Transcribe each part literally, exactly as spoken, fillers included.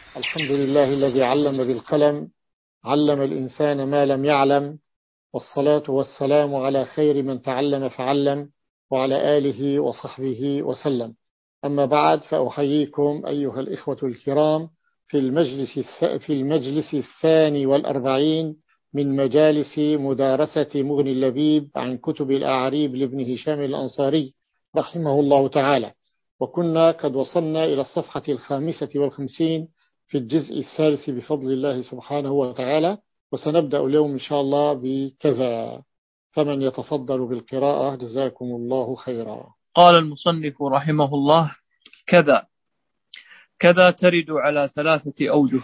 الحمد لله الذي علم بالقلم، علم الإنسان ما لم يعلم، والصلاة والسلام على خير من تعلم فعلم، وعلى آله وصحبه وسلم. أما بعد، فأحييكم أيها الإخوة الكرام في المجلس في المجلس الثاني والأربعين من مجالس مدارسة مغني اللبيب عن كتب الأعاريب لابن هشام الأنصاري رحمه الله تعالى. وكنا قد وصلنا إلى الصفحة الخامسة والخمسين في الجزء الثالث بفضل الله سبحانه وتعالى، وسنبدأ اليوم إن شاء الله بكذا. فمن يتفضل بالقراءة جزاكم الله خيرا. قال المصنف رحمه الله: كذا كذا ترد على ثلاثة أوجه.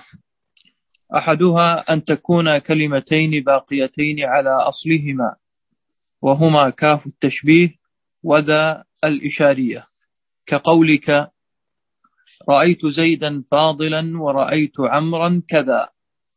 أحدها أن تكون كلمتين باقيتين على أصلهما، وهما كاف التشبيه وذا الإشارية، كقولك: رأيت زيدا فاضلا ورأيت عمرا كذا،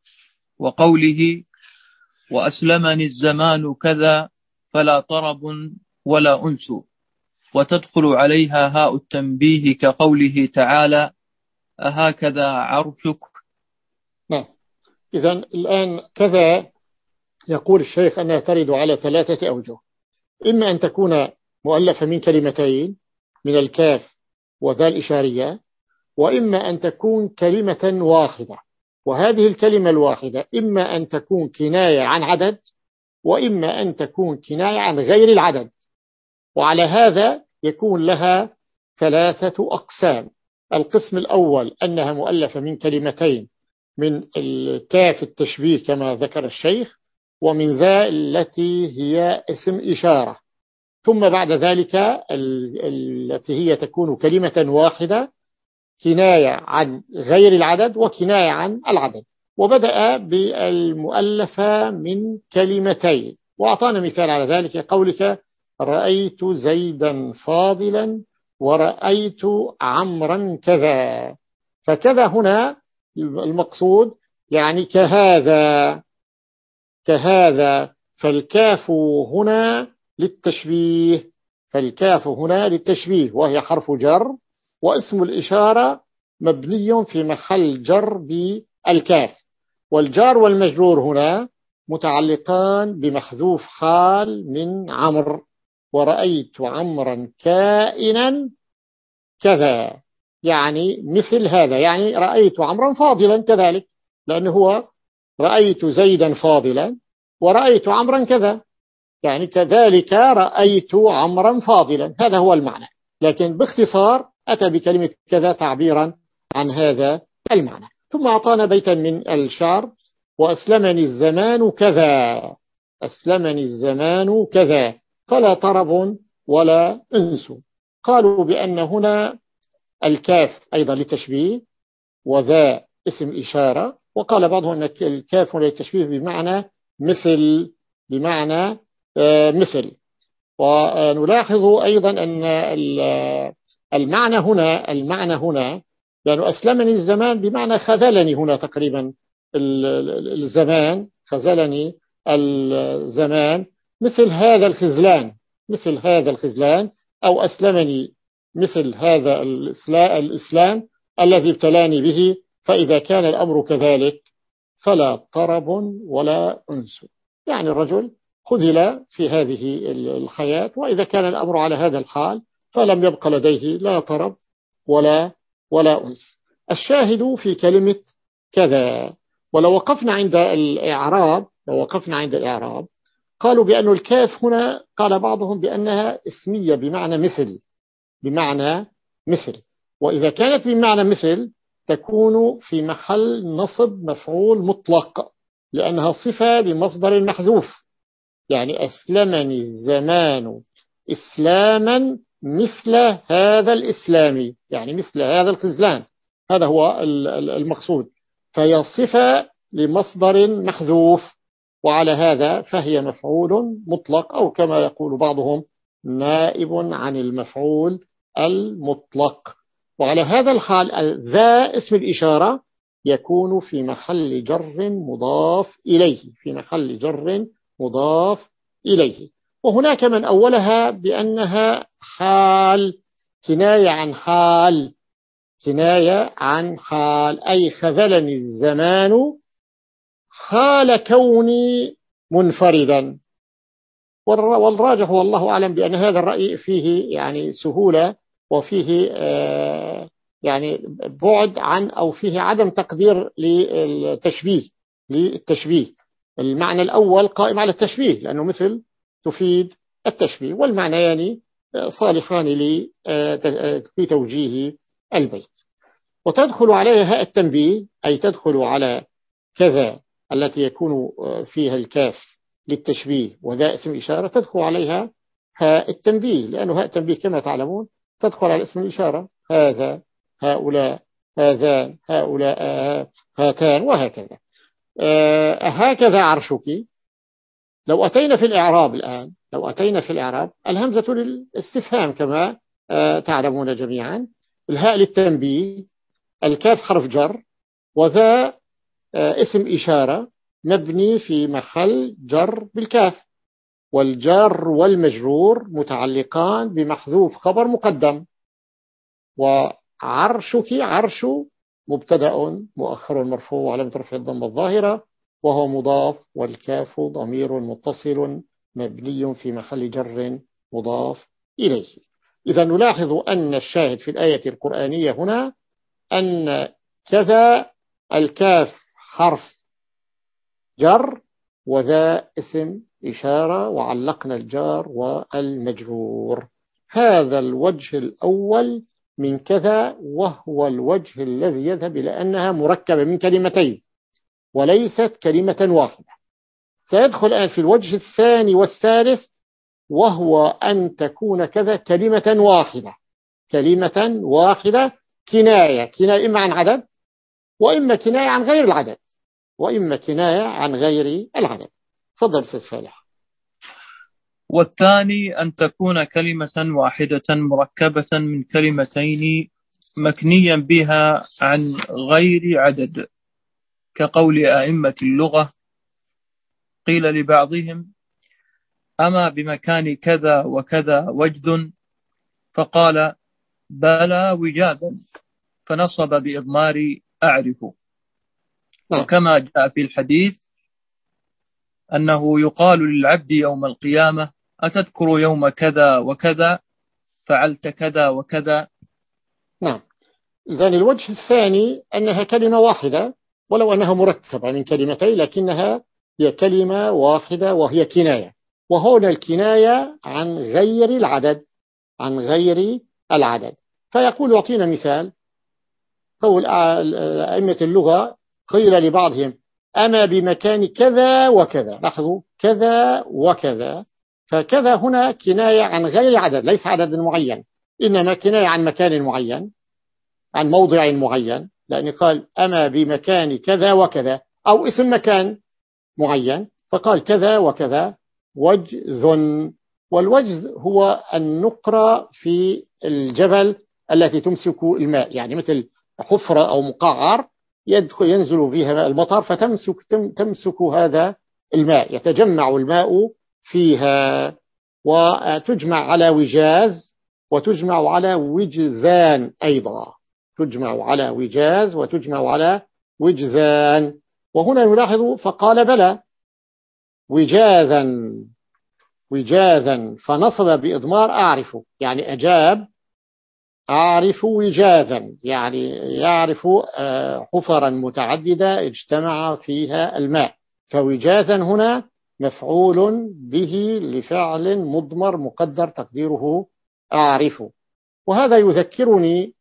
وقوله: وأسلمني الزمان كذا فلا طرب ولا أنس. وتدخل عليها هاء التنبيه كقوله تعالى: أهكذا عرشك. نعم. إذن الآن كذا يقول الشيخ أنها ترد على ثلاثة أوجه: إما أن تكون مؤلفة من كلمتين من الكاف وذا الإشارية، وإما أن تكون كلمة واحدة. وهذه الكلمة الواحدة إما أن تكون كناية عن عدد، وإما أن تكون كناية عن غير العدد. وعلى هذا يكون لها ثلاثة أقسام. القسم الأول أنها مؤلفة من كلمتين من الكاف التشبيه كما ذكر الشيخ، ومن ذا التي هي اسم إشارة، ثم بعد ذلك التي هي تكون كلمة واحدة كناية عن غير العدد وكناية عن العدد. وبدأ بالمؤلفة من كلمتين، وأعطانا مثال على ذلك قولك: رأيت زيدا فاضلا ورأيت عمرا كذا. فكذا هنا المقصود يعني كهذا كهذا فالكاف هنا للتشبيه فالكاف هنا للتشبيه وهي حرف جر، واسم الإشارة مبني في محل جر بالكاف. والجار والمجرور هنا متعلقان بمحذوف حال من عمر: ورأيت عمرا كائنا كذا، يعني مثل هذا، يعني رأيت عمرا فاضلا كذلك، لأنه هو رأيت زيدا فاضلا ورأيت عمرا كذا، يعني كذلك رأيت عمرا فاضلا. هذا هو المعنى، لكن باختصار أتى بكلمة كذا تعبيرا عن هذا المعنى. ثم أعطانا بيتا من الشعر: وأسلمني الزمان كذا أسلمني الزمان كذا فلا طرب ولا أنس. قالوا بأن هنا الكاف أيضا للتشبيه وذا اسم إشارة، وقال بعضهم أن الكاف للتشبيه بمعنى مثل بمعنى مثل. ونلاحظ أيضا أن المعنى هنا المعنى هنا لأنه أسلمني الزمان بمعنى خذلني هنا تقريبا الزمان خذلني الزمان مثل هذا الخذلان مثل هذا الخذلان أو أسلمني مثل هذا الإسلام الذي ابتلاني به. فإذا كان الأمر كذلك فلا طرب ولا أنس، يعني الرجل خذل في هذه الحياة، وإذا كان الأمر على هذا الحال فلم يبق لديه لا طرب ولا ولا أنس. الشاهد في كلمة كذا. ولو وقفنا عند الإعراب لو وقفنا عند الإعراب قالوا بأن الكاف هنا قال بعضهم بأنها اسمية بمعنى مثل بمعنى مثل وإذا كانت بمعنى مثل تكون في محل نصب مفعول مطلق، لأنها صفة لمصدر محذوف، يعني أسلمني الزمان إسلاما مثل هذا الإسلام، يعني مثل هذا الخذلان، هذا هو المقصود. فهي صفة لمصدر محذوف، وعلى هذا فهي مفعول مطلق، أو كما يقول بعضهم نائب عن المفعول المطلق. وعلى هذا الحال ذا اسم الإشارة يكون في محل جر مضاف إليه في محل جر مضاف إليه. وهناك من أولها بأنها حال كناية عن حال كناية عن حال، أي خذلني الزمان حال كوني منفردا. والراجح والله أعلم بأن هذا الرأي فيه يعني سهولة، وفيه يعني بعد عن أو فيه عدم تقدير للتشبيه للتشبيه المعنى الأول قائم على التشبيه، لأنه مثل تفيد التشبيه، والمعنيان يعني صالحان في توجيه البيت. وتدخل عليها هاء التنبيه، أي تدخل على كذا التي يكون فيها الكاف للتشبيه وذا اسم الإشارة، تدخل عليها هاء التنبيه، لأنه هاء التنبيه كما تعلمون تدخل على اسم الإشارة، هذا، هؤلاء، هذان، هؤلاء، هاتان، وهكذا. آه هكذا عرشك. لو أتينا في الإعراب الآن، لو أتينا في الإعراب، الهمزة للاستفهام كما آه تعلمون جميعا، الهاء للتنبيه، الكاف حرف جر، وذا آه اسم إشارة مبني في محل جر بالكاف، والجار والمجرور متعلقان بمحذوف خبر مقدم. وعرشك، عرش مبتدأ مؤخر مرفوع وعلامة رفعه الضمة الظاهرة وهو مضاف، والكاف ضمير متصل مبني في محل جر مضاف إليه. إذا نلاحظ أن الشاهد في الآية القرآنية هنا أن كذا الكاف حرف جر، وذا اسم إشارة، وعلقنا الجار والمجرور. هذا الوجه الأول من كذا، وهو الوجه الذي يذهب إلى أنها مركبة من كلمتين وليست كلمة واحدة. سيدخل الآن في الوجه الثاني والثالث، وهو أن تكون كذا كلمة واحدة، كلمة واحدة كناية، كناية إما عن عدد، وإما كناية عن غير العدد، وإما كناية عن غير العدد. تفضل أستاذ فالح. والثاني أن تكون كلمة واحدة مركبة من كلمتين مكنيا بها عن غير عدد، كقول أئمة اللغة قيل لبعضهم أما بمكان كذا وكذا وجد، فقال بلى وجادا، فنصب بإضمار أعرف. وكما جاء في الحديث أنه يقال للعبد يوم القيامة أتذكر يوم كذا وكذا فعلت كذا وكذا. نعم. إذن الوجه الثاني أنها كلمة واحدة ولو أنها مركبة من كلمتين، لكنها هي كلمة واحدة وهي كناية، وهنا الكناية عن غير العدد، عن غير العدد. فيقول يعطينا مثال قول أئمة اللغة قيل لبعضهم أما بمكان كذا وكذا. لاحظوا كذا وكذا، فكذا هنا كناية عن غير عدد، ليس عدد معين، إنما كناية عن مكان معين، عن موضع معين، لأن قال أما بمكان كذا وكذا، أو اسم مكان معين، فقال كذا وكذا وجذ. والوجذ هو النقرة في الجبل التي تمسك الماء، يعني مثل حفرة أو مقعر يدخل ينزل فيها المطر فتمسك تمسك هذا الماء، يتجمع الماء فيها، وتجمع على وجاز وتجمع على وجذان أيضا، تجمع على وجاز وتجمع على وجذان. وهنا نلاحظ فقال بلى وجاذا، وجاذا، فنصب بإضمار أعرف، يعني أجاب أعرف وجاذا، يعني يعرف حفرا متعددة اجتمع فيها الماء، فوجاذا هنا مفعول به لفعل مضمر مقدر تقديره أعرف. وهذا يذكرني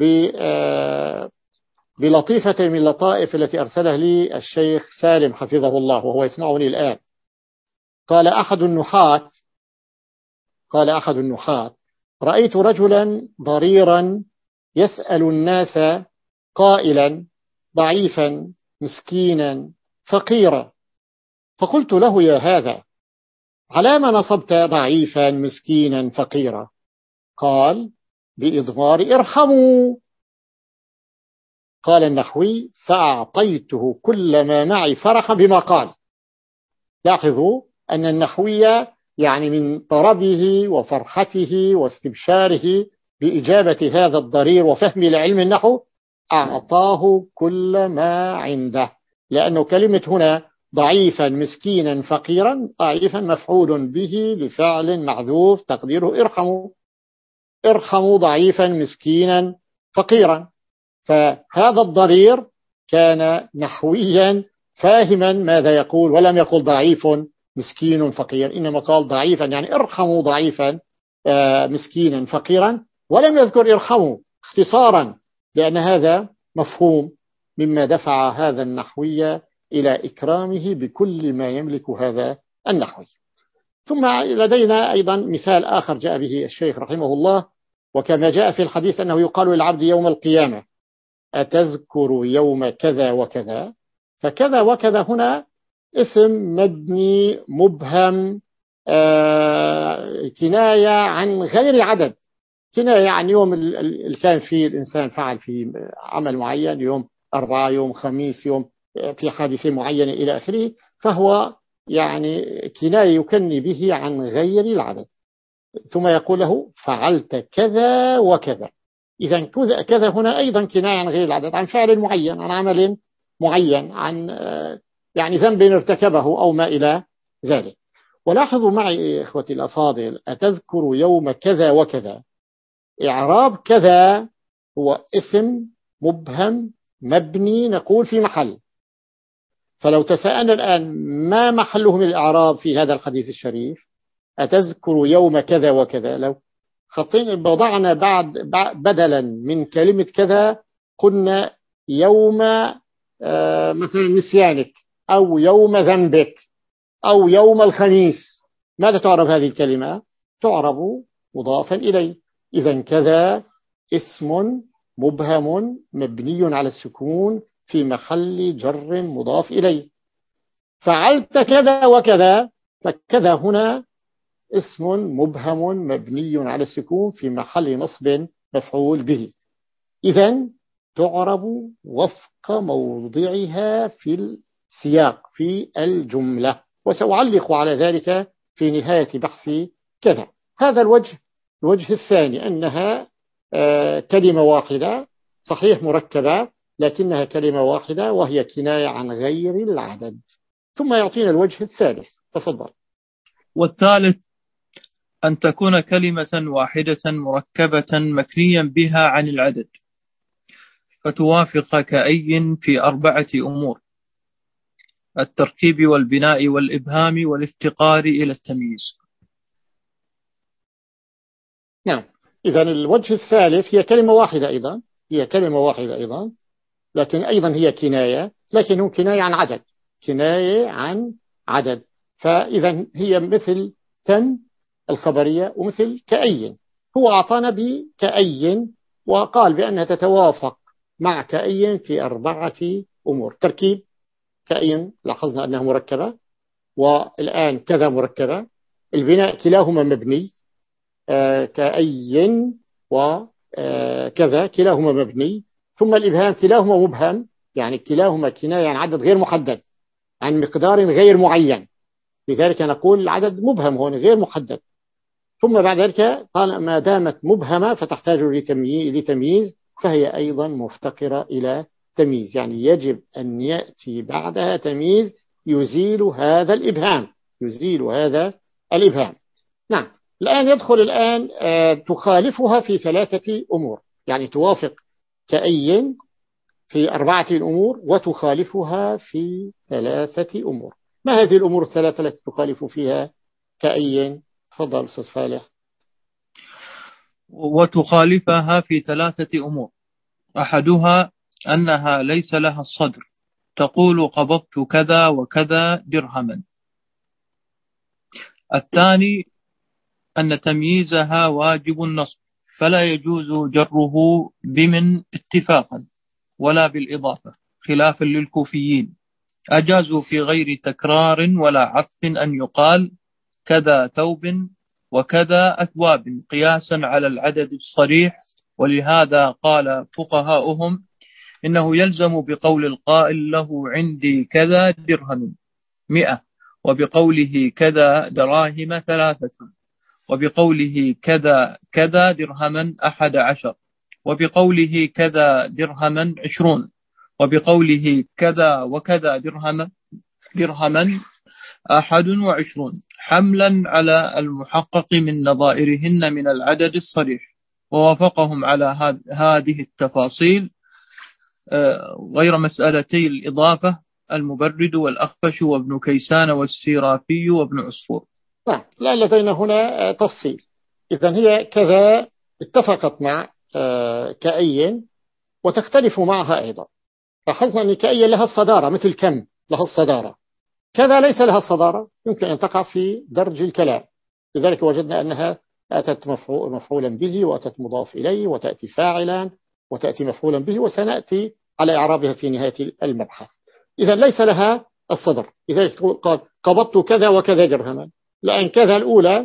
بلطيفة من اللطائف التي أرسلها لي الشيخ سالم حفظه الله وهو يسمعني الآن. قال أحد النحاة قال أحد النحاة رأيت رجلا ضريرا يسأل الناس قائلا ضعيفا مسكينا فقيرا، فقلت له يا هذا على ما نصبت ضعيفا مسكينا فقيرا؟ قال بإضمار ارحموا. قال النحوي فأعطيته كل ما معي فرحا بما قال. لاحظوا أن النحوية يعني من طربه وفرحته واستبشاره بإجابة هذا الضرير وفهم لعلم النحو أعطاه كل ما عنده، لأنه كلمة هنا ضعيفا مسكينا فقيرا، ضعيفا مفعول به لفعل محذوف تقديره ارحموا، ارحموا ضعيفا مسكينا فقيرا. فهذا الضرير كان نحويا فاهما ماذا يقول، ولم يقل ضعيف مسكين فقير، إنما قال ضعيفا يعني ارحموا ضعيفا مسكينا فقيرا، ولم يذكر ارحموا اختصارا، لأن هذا مفهوم مما دفع هذا النحوي إلى إكرامه بكل ما يملك هذا النحوي. ثم لدينا أيضا مثال آخر جاء به الشيخ رحمه الله، وكما جاء في الحديث أنه يقال للعبد يوم القيامة أتذكر يوم كذا وكذا، فكذا وكذا هنا اسم مبني مبهم، آه كناية عن غير عدد، كناية عن يوم اللي كان فيه الإنسان فعل في عمل معين، يوم أربعة، يوم خميس، يوم في حادثة معينة إلى آخره، فهو يعني كناية يكني به عن غير العدد. ثم يقول له فعلت كذا وكذا، إذا كذا هنا أيضا كناية عن غير العدد، عن فعل معين، عن عمل معين، عن يعني ذنب ارتكبه أو ما إلى ذلك. ولاحظوا معي إخوتي الأفاضل، أتذكر يوم كذا وكذا، إعراب كذا هو اسم مبهم مبني نقول في محل، فلو تساءلنا الآن ما محله من الإعراب في هذا الحديث الشريف، أتذكر يوم كذا وكذا، لو خطين وضعنا بعد بدلا من كلمة كذا قلنا يوم آه مثلا نسيانك أو يوم ذنبك أو يوم الخميس، ماذا تعرب هذه الكلمة؟ تعرب مضافا إليه. إذن كذا اسم مبهم مبني على السكون في محل جر مضاف إليه. فعلت كذا وكذا، فكذا هنا اسم مبهم مبني على السكون في محل نصب مفعول به، إذن تعرب وفق موضعها في السياق في الجملة، وسأعلق على ذلك في نهاية بحث كذا. هذا الوجه. الوجه الثاني أنها آه كلمة واحدة، صحيح مركبة لكنها كلمة واحدة وهي كناية عن غير العدد. ثم يعطينا الوجه الثالث، تفضل. والثالث أن تكون كلمة واحدة مركبة مكنيا بها عن العدد، فتوافق كأي في أربعة أمور: التركيب والبناء والإبهام والافتقار إلى التمييز. نعم، إذن الوجه الثالث هي كلمة واحدة أيضا، هي كلمة واحدة أيضا، لكن أيضا هي كناية، لكن هو كناية عن عدد، كناية عن عدد. فإذا هي مثل تم الخبرية ومثل كأي، هو أعطانا بكأي وقال بأنها تتوافق مع كأي في أربعة أمور: تركيب كأي لاحظنا أنها مركبة، والآن كذا مركبة. البناء كلاهما مبني، آه كأي وكذا كلاهما مبني. ثم الإبهام كلاهما مبهم، يعني كلاهما كناية عن عدد غير محدد، عن مقدار غير معين، لذلك نقول العدد مبهم هون غير محدد. ثم بعد ذلك قال ما دامت مبهمة فتحتاج لتمييز، فهي أيضا مفتقرة إلى تمييز، يعني يجب أن يأتي بعدها تمييز يزيل هذا الإبهام، يزيل هذا الإبهام. نعم، الآن يدخل الآن آه تخالفها في ثلاثة أمور، يعني توافق كأي في أربعة أمور وتخالفها في ثلاثة أمور. ما هذه الأمور الثلاثة التي تخالف فيها كأي؟ تفضل أستاذ فالح. وتخالفها في ثلاثة أمور: أحدها أنها ليس لها الصدر، تقول قبضت كذا وكذا درهما. الثاني أن تمييزها واجب النصب، فلا يجوز جره بمن اتفاقا ولا بالإضافة، خلافا للكوفيين، أجازوا في غير تكرار ولا عطف أن يقال كذا ثوب وكذا أثواب قياسا على العدد الصريح. ولهذا قال فقهاؤهم إنه يلزم بقول القائل له عندي كذا درهم مئة، وبقوله كذا دراهم ثلاثة، وبقوله كذا كذا درهما أحد عشر، وبقوله كذا درهما عشرون، وبقوله كذا وكذا درهما درهما أحد وعشرون، حملا على المحقق من نظائرهن من العدد الصريح. ووافقهم على هذه التفاصيل غير مسألتي الإضافة المبرد والأخفش وابن كيسان والسيرافي وابن عصفور. نعم، لا لدينا هنا تفصيل. إذن هي كذا اتفقت مع كأي وتختلف معها أيضا. لاحظنا أن كأي لها الصدارة مثل كم لها الصدارة، كذا ليس لها الصدارة، يمكن أن تقع في درج الكلام. لذلك وجدنا أنها أتت مفعولا به وأتت مضاف إليه وتأتي فاعلا وتأتي مفعولا به، وسنأتي على إعرابها في نهاية المبحث. إذا ليس لها الصدر، لذلك قال قبضت كذا وكذا درهما، لأن كذا الأولى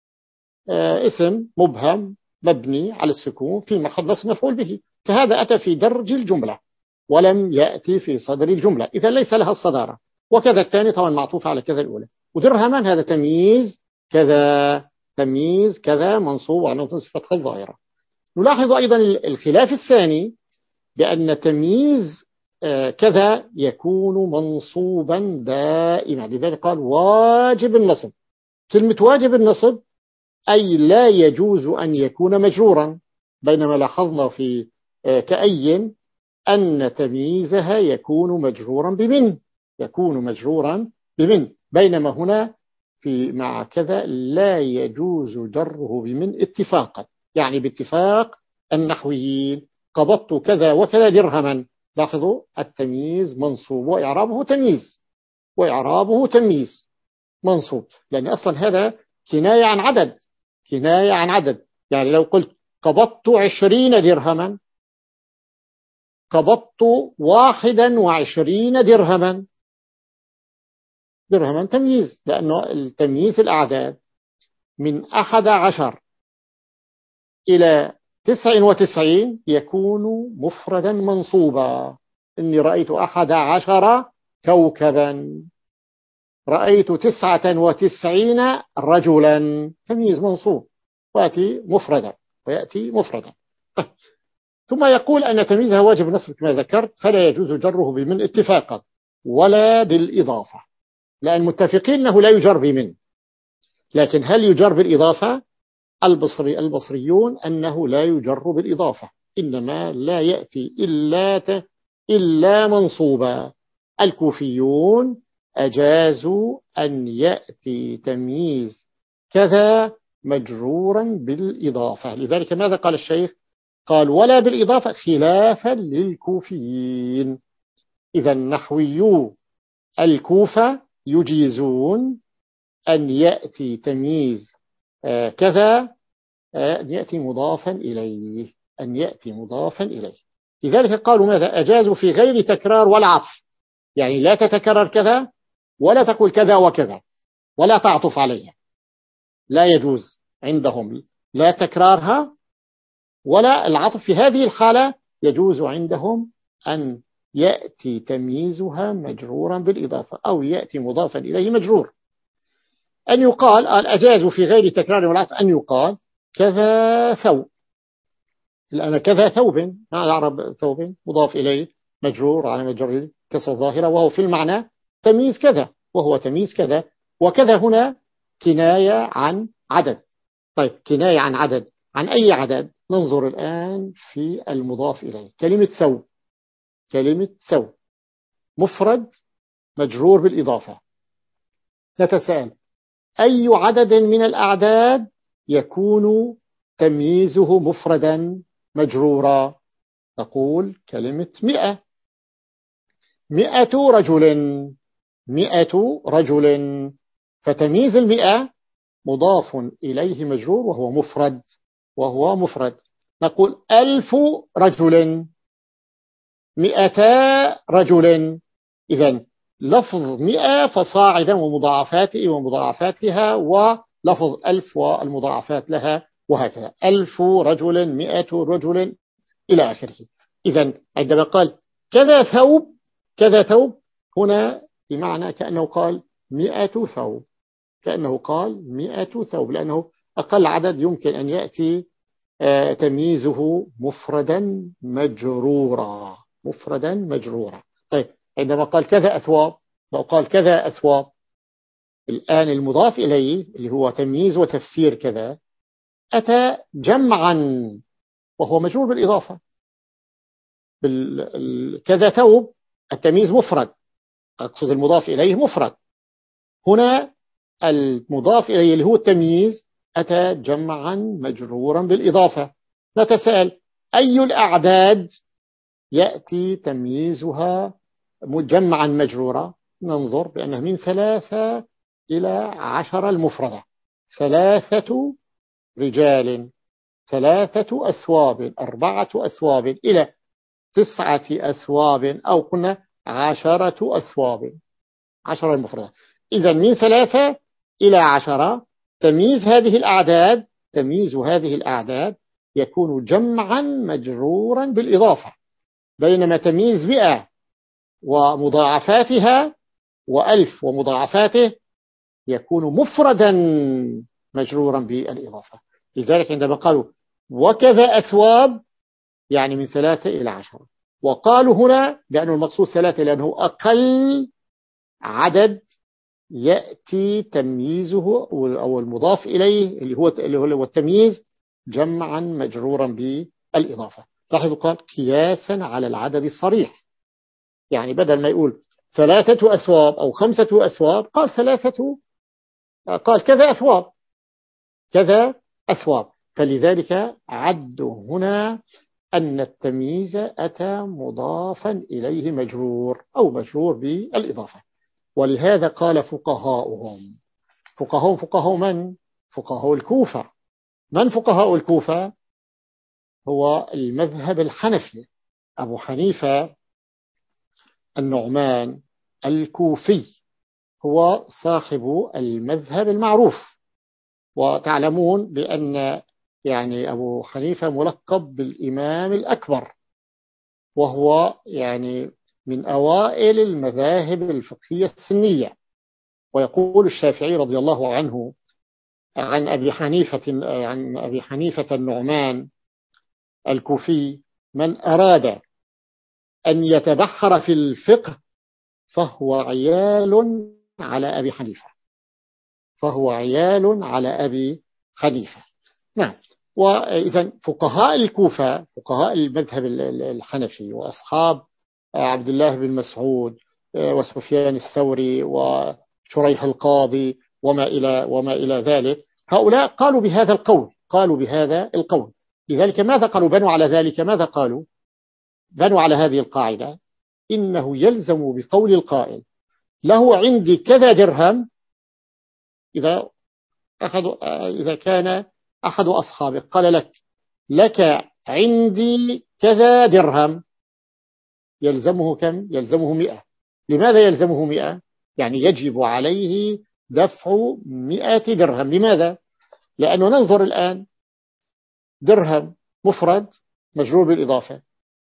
اسم مبهم مبني على السكون في محل نصب مفعول به، فهذا أتى في درج الجملة ولم يأتي في صدر الجملة، إذا ليس لها الصدارة. وكذا الثاني طبعا معطوف على كذا الأولى. ودرهما هذا تمييز كذا، تمييز كذا منصوب على فتح الظاهرة. نلاحظ أيضا الخلاف الثاني بأن تمييز كذا يكون منصوبا دائما، لذلك قال واجب النصب. كلمة واجب النصب أي لا يجوز أن يكون مجرورا، بينما لاحظنا في كأي أن تمييزها يكون مجرورا بمن، يكون مجرورا بمن، بينما هنا في مع كذا لا يجوز جره بمن اتفاقا، يعني باتفاق النحويين. قبضت كذا وكذا درهما، لاحظوا التمييز منصوب وإعرابه تمييز، وإعرابه تمييز منصوب، لأن أصلا هذا كناية عن عدد، كناية عن عدد. يعني لو قلت قبضت عشرين درهما، قبضت واحدا وعشرين درهما، درهما تمييز، لأنه التمييز الأعداد من أحد عشر إلى تسع وتسعين يكون مفردا منصوبا. إني رأيت أحد عشر كوكبا، رأيت تسعة وتسعين رجلا، تمييز منصوب ويأتي مفردا، ويأتي مفردا. ثم يقول أن تمييزها واجب نصب كما ذكرت، فلا يجوز جره بمن اتفاقا ولا بالإضافة، لأن متفقين أنه لا يجر بمن. لكن هل يجر بالإضافة؟ البصري البصريون أنه لا يجر بالإضافة، إنما لا يأتي إلا ت... إلا منصوبا. الكوفيون أجازوا أن يأتي تمييز كذا مجرورا بالإضافة. لذلك ماذا قال الشيخ؟ قال ولا بالإضافة خلافا للكوفيين. إذا النحويو الكوفة يجيزون أن يأتي تمييز كذا أن يأتي مضافا إليه، أن يأتي مضافا إليه. لذلك قالوا ماذا؟ أجازوا في غير تكرار ولا عطف، يعني لا تتكرر كذا ولا تقول كذا وكذا ولا تعطف عليها، لا يجوز عندهم لا تكرارها ولا العطف. في هذه الحالة يجوز عندهم أن يأتي تمييزها مجرورا بالإضافة أو يأتي مضافا إليه مجرور. أن يقال الأجاز في غير تكرار والعطف أن يقال كذا ثوب، لأن كذا ثوب ما العرب ثوب مضاف إليه مجرور على مجرور كسر ظاهرة، وهو في المعنى تمييز كذا، وهو تمييز كذا. وكذا هنا كناية عن عدد. طيب كناية عن عدد، عن أي عدد؟ ننظر الآن في المضاف إليه. كلمة ثوب، كلمة ثوب مفرد مجرور بالإضافة. نتساءل أي عدد من الأعداد يكون تمييزه مفردا مجرورا؟ تقول كلمة مئة، مئة رجل، مئة رجل، فتمييز المئة مضاف إليه مجرور وهو مفرد، وهو مفرد. نقول ألف رجل، مئتا رجل. إذن لفظ مئة فصاعدا ومضاعفاته ومضاعفاتها، ولفظ ألف والمضاعفات لها، وهكذا ألف رجل، مئة رجل إلى آخره. إذن عندما قال كذا ثوب، كذا ثوب هنا بمعنى كأنه قال مئة ثوب، كأنه قال مئة ثوب، لأنه أقل عدد يمكن أن يأتي تمييزه مفردا مجرورا، مفردا مجرورا. طيب عندما قال كذا أثواب، لو قال كذا أثواب، الآن المضاف إليه اللي هو تمييز وتفسير كذا أتى جمعا وهو مجرور بالإضافة. كذا ثوب التمييز مفرد، أقصد المضاف إليه مفرد. هنا المضاف إليه اللي هو التمييز أتى جمعا مجرورا بالإضافة. نتساءل أي الأعداد يأتي تمييزها مجمعا مجرورا؟ ننظر بأنه من ثلاثة إلى عشرة المفردة، ثلاثة رجال، ثلاثة أثواب، أربعة أثواب، إلى تسعة أثواب، أو قلنا عشرة أثواب، عشرة المفردة. إذا من ثلاثة إلى عشرة تمييز هذه الأعداد، تمييز هذه الأعداد يكون جمعا مجرورا بالإضافة، بينما تمييز مئة ومضاعفاتها وألف ومضاعفاته يكون مفردا مجرورا بالإضافة. لذلك عندما قالوا وكذا أثواب يعني من ثلاثة إلى عشرة، وقالوا هنا لأنه المقصود ثلاثة لأنه أقل عدد يأتي تمييزه أو المضاف إليه اللي هو اللي هو التمييز جمعا مجرورا بالإضافة. لاحظوا قال قياسا على العدد الصريح، يعني بدل ما يقول ثلاثة أثواب أو خمسة أثواب قال ثلاثة، قال كذا أثواب، كذا أثواب. فلذلك عدوا هنا أن التمييز أتى مضافا إليه مجرور أو مجرور بالإضافة. ولهذا قال فقهاؤهم، فقهاء فقهاء من؟ فقهاء الكوفة. من فقهاء الكوفة؟ هو المذهب الحنفي، أبو حنيفة النعمان الكوفي هو صاحب المذهب المعروف. وتعلمون بأن يعني أبو حنيفة ملقب بالإمام الأكبر، وهو يعني من أوائل المذاهب الفقهية السنية. ويقول الشافعي رضي الله عنه عن أبي حنيفة عن أبي حنيفة النعمان الكوفي: من أراد أن يتبحر في الفقه فهو عيال على أبي حنيفة، فهو عيال على أبي حنيفة. نعم. وإذا فقهاء الكوفة، فقهاء المذهب الحنفي وأصحاب عبد الله بن مسعود وسفيان الثوري وشريح القاضي وما إلى وما إلى ذلك، هؤلاء قالوا بهذا القول، قالوا بهذا القول. لذلك ماذا قالوا؟ بنوا على ذلك. ماذا قالوا؟ بنوا على هذه القاعدة: إنه يلزم بقول القائل له عندي كذا درهم، إذا أحد إذا كان أحد أصحابك قال لك لك عندي كذا درهم، يلزمه كم؟ يلزمه مئة. لماذا يلزمه مئة؟ يعني يجب عليه دفع مئة درهم. لماذا؟ لأنه ننظر الآن، درهم مفرد مجرور بالإضافة،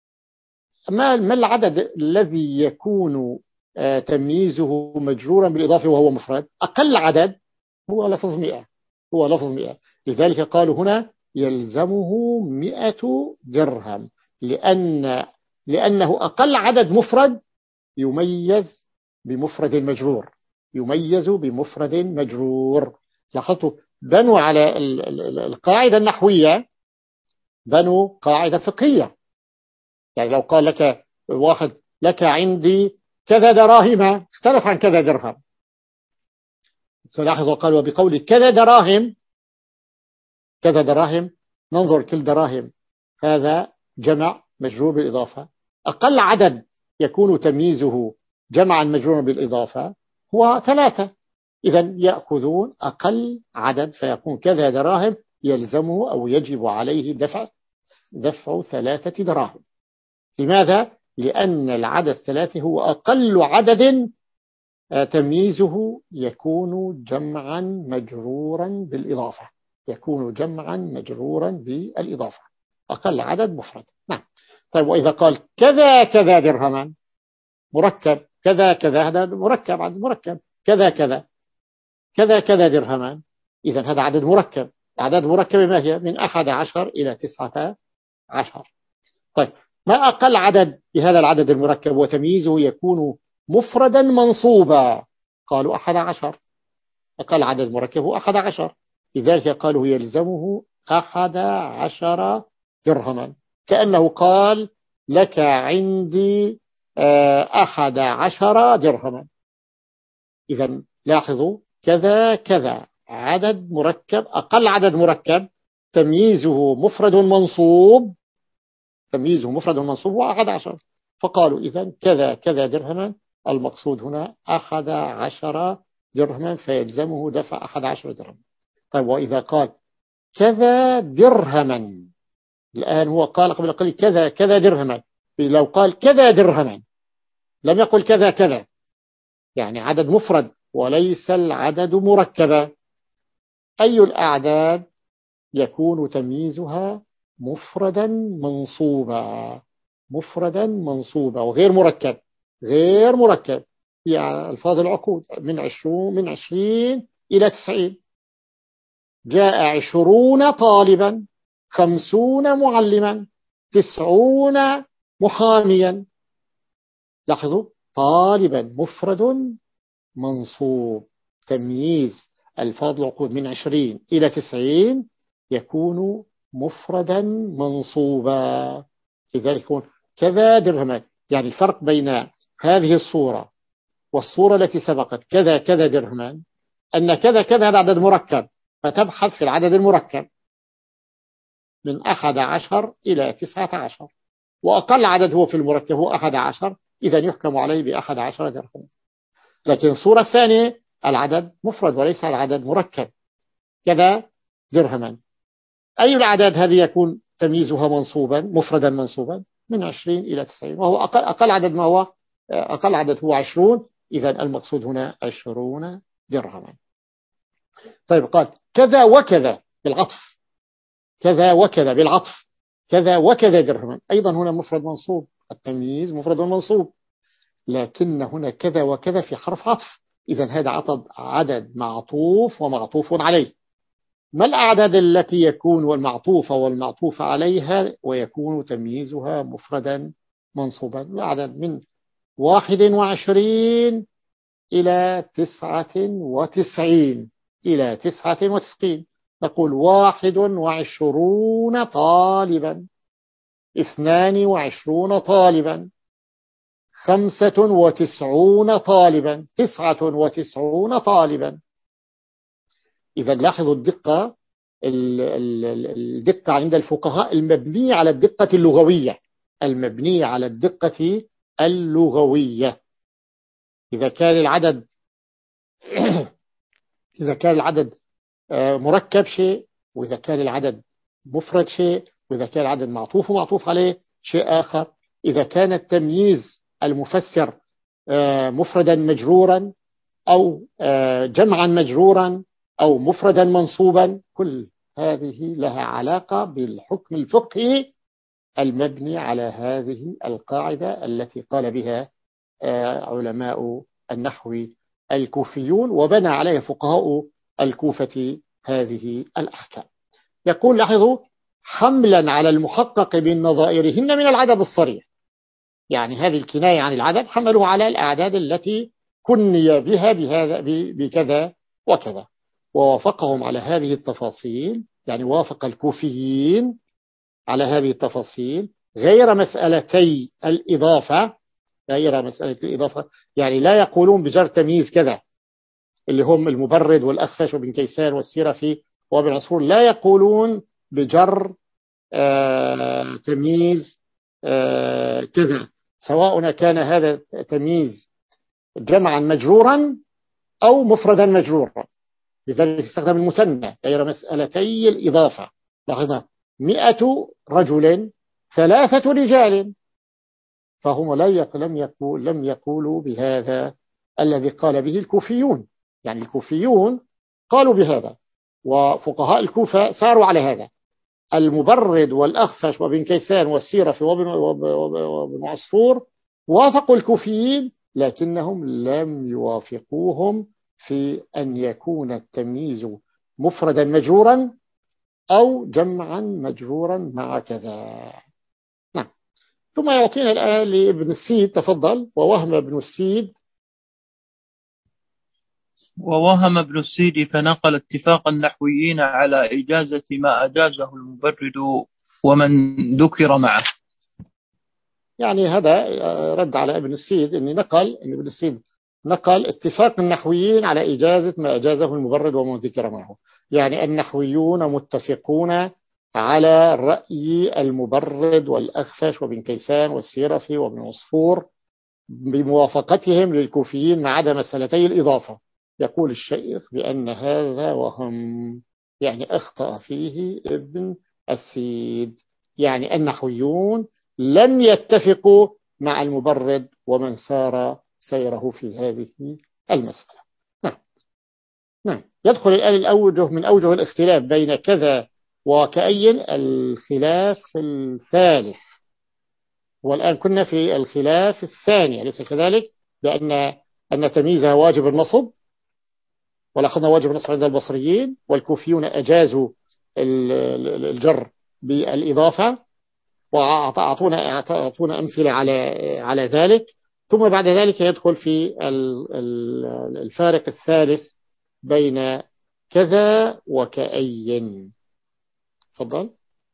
ما ما العدد الذي يكون تمييزه مجرورا بالإضافة وهو مفرد؟ أقل عدد هو لفظ مئة، هو لفظ مئة. لذلك قالوا هنا يلزمه مئة درهم، لأن لأنه أقل عدد مفرد يميز بمفرد مجرور، يميز بمفرد مجرور. لاحظتوا بنوا على القاعدة النحوية، بنوا قاعدة فقهية. يعني لو قال لك واحد لك عندي كذا دراهم، اختلف عن كذا درهم. سلاحظوا قال وبقول كذا دراهم، كذا دراهم، ننظر كل دراهم هذا جمع مجرور بالإضافة، أقل عدد يكون تمييزه جمعا مجرورا بالإضافة هو ثلاثة. إذن يأخذون أقل عدد فيكون كذا دراهم يلزمه أو يجب عليه دفع دفع ثلاثة دراهم. لماذا؟ لأن العدد ثلاثة هو أقل عدد تمييزه يكون جمعا مجرورا بالإضافة، يكون جمعا مجرورا بالإضافة، أقل عدد مفرد. نعم. طيب وإذا قال كذا كذا درهما، مركب، كذا كذا، هذا مركب، عدد مركب، كذا كذا كذا كذا درهما، إذن هذا عدد مركب. أعداد مركبة ما هي؟ من أحد عشر إلى تسعة عشر. طيب، ما أقل عدد بهذا العدد المركب وتمييزه يكون مفردا منصوبا؟ قالوا أحد عشر. أقل عدد مركب هو أحد عشر، لذلك قالوا يلزمه أحد عشر درهما، كأنه قال لك عندي أحد عشر درهما. إذا لاحظوا، كذا كذا عدد مركب، أقل عدد مركب تمييزه مفرد منصوب، تمييزه مفرد منصوب وأحد عشر، فقالوا إذا كذا كذا درهما، المقصود هنا أحد عشر درهما، فيلزمه دفع أحد عشر درهما. طيب، وإذا قال كذا درهما، الآن هو قال قبل قليل كذا كذا درهما، لو قال كذا درهما لم يقل كذا كذا، يعني عدد مفرد وليس العدد مركبا، أي الأعداد يكون تمييزها مفردا منصوبا؟ مفردا منصوبا وغير مركب، غير مركب. يعني ألفاظ العقود من عشرون من عشرين إلى تسعين. جاء عشرون طالبا، خمسون معلما، تسعون محاميا. لاحظوا، طالبا مفرد منصوب. تمييز ألفاظ العقود من عشرين إلى تسعين يكون مفردا منصوبا، لذلك يكون كذا درهما. يعني الفرق بين هذه الصورة والصورة التي سبقت كذا كذا درهما أن كذا كذا هذا عدد مركب، فتبحث في العدد المركب من أحد عشر إلى تسعة عشر، وأقل عدد هو في المركب هو أحد عشر، إذا يحكم عليه بأحد عشر درهما. لكن الصورة الثانية العدد مفرد وليس العدد مركب، كذا درهما. أي الأعداد هذه يكون تمييزها منصوبا مفردا منصوبا؟ من عشرين إلى تسعين، وهو أقل, أقل عدد ما هو؟ أقل عدد هو عشرون، إذا المقصود هنا عشرون درهما. طيب، قال كذا وكذا بالعطف، كذا وكذا بالعطف، كذا وكذا درهما، أيضا هنا مفرد منصوب، التمييز مفرد منصوب، لكن هنا كذا وكذا في حرف عطف، إذا هذا عطد عدد معطوف ومعطوف عليه. ما الأعداد التي يكون والمعطوف والمعطوف عليها ويكون تمييزها مفردا منصوبا؟ الأعداد من واحد وعشرين إلى تسعة وتسعين إلى تسعة وتسعين. نقول واحد وعشرون طالبا، اثنان وعشرون طالبا، خمسة وتسعون طالبا، تسعة وتسعون طالبا. إذا لاحظوا الدقة، الدقة عند الفقهاء المبنية على الدقة اللغوية، المبنية على الدقة اللغوية. إذا كان العدد إذا كان العدد مركب شيء، وإذا كان العدد مفرد شيء، وإذا كان العدد معطوف ومعطوف عليه شيء آخر. إذا كان التمييز المفسر مفردا مجرورا أو جمعا مجرورا أو مفردا منصوبا، كل هذه لها علاقة بالحكم الفقهي المبني على هذه القاعدة التي قال بها علماء النحو الكوفيون، وبنى عليها فقهاء الكوفة هذه الأحكام. يقول لاحظوا، حملا على المحقق من نظائرهن من العدد الصريح، يعني هذه الكناية عن العدد حملوا على الأعداد التي كني بها بهذا بكذا وكذا، ووافقهم على هذه التفاصيل، يعني وافق الكوفيين على هذه التفاصيل غير مسألتي الإضافة، غير مسألة الإضافة، يعني لا يقولون بجر تمييز كذا اللي هم المبرد والأخفش وابن كيسان والسيرفي وابن عصفور، لا يقولون بجر آه تمييز آه كذا، سواء كان هذا تمييز جمعا مجرورا أو مفردا مجرورا، لذلك استخدم المثنى غير مسألتي الإضافة. لاحظنا مئة رجل ثلاثة رجال، فهم لا لم يقول لم يقولوا بهذا الذي قال به الكوفيون، يعني الكوفيون قالوا بهذا وفقهاء الكوفة ساروا على هذا. المبرد والأخفش وابن كيسان والسيرفي وابن عصفور وافقوا الكوفيين، لكنهم لم يوافقوهم في أن يكون التمييز مفردا مجرورا أو جمعا مجرورا مع كذا. نعم. ثم يعطينا الآن لابن السيد، تفضل. ووهم ابن السيد ووهم ابن السيد فنقل اتفاق النحويين على إجازة ما أجازه المبرد ومن ذكر معه. يعني هذا رد على ابن السيد، إن نقل إن ابن السيد نقل اتفاق النحويين على إجازة ما أجازه المبرد ومن ذكر معه. يعني النحويون متفقون على رأي المبرد والأخفش وابن كيسان والسيرفي وابن عصفور بموافقتهم للكوفيين ما عدا مسألتي الإضافة. يقول الشيخ بأن هذا وهم، يعني أخطأ فيه ابن السيد. يعني النحويون لم يتفقوا مع المبرد ومن سار سيره في هذه المسألة. نعم. نعم. يدخل الآن الأوجه من أوجه الاختلاف بين كذا وكأي الخلاف الثالث، والآن كنا في الخلاف الثاني أليس كذلك؟ لأن أن تمييزها واجب النصب، ولأخذنا واجب النصب عند البصريين، والكوفيون أجازوا الجر بالإضافة وأعطونا أعطونا أمثلة على على ذلك. ثم بعد ذلك يدخل في الفارق الثالث بين كذا وكأي. تفضل.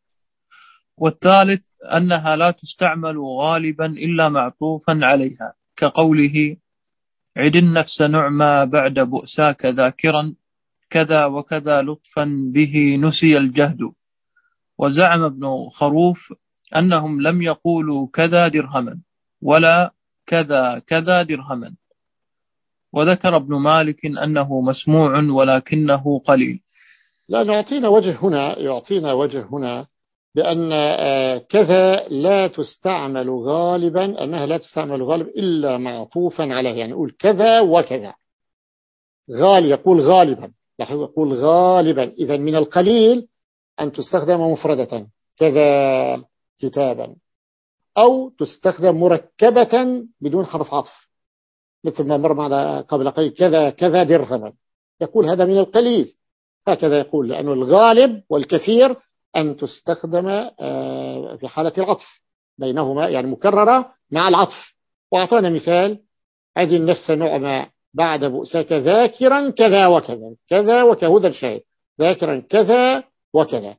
والثالث أنها لا تستعمل غالبا إلا معطوفا عليها، كقوله عد النفس نعما بعد بؤساك ذاكرا كذا وكذا لطفا به نسي الجهد. وزعم ابن خروف أنهم لم يقولوا كذا درهما ولا كذا كذا درهما. وذكر ابن مالك أنه مسموع ولكنه قليل. لا، يعطينا وجه هنا يعطينا وجه هنا بأن كذا لا تستعمل غالبا، أنها لا تستعمل غالبا إلا معطوفا عليه. يعني يقول كذا وكذا غالب، يقول غالبا، يقول غالبا. إذا من القليل أن تستخدم مفردة كذا كتابا، أو تستخدم مركبة بدون حرف عطف، مثل ما مر معنا قبل قليل كذا كذا درهما. يقول هذا من القليل، هكذا يقول، لأنه الغالب والكثير أن تستخدم في حالة العطف بينهما، يعني مكررة مع العطف. وأعطانا مثال عد النفس نعما بعد بؤساك ذاكرا كذا وكذا، كذا وكهذا الشاهد، ذاكرا كذا وكذا.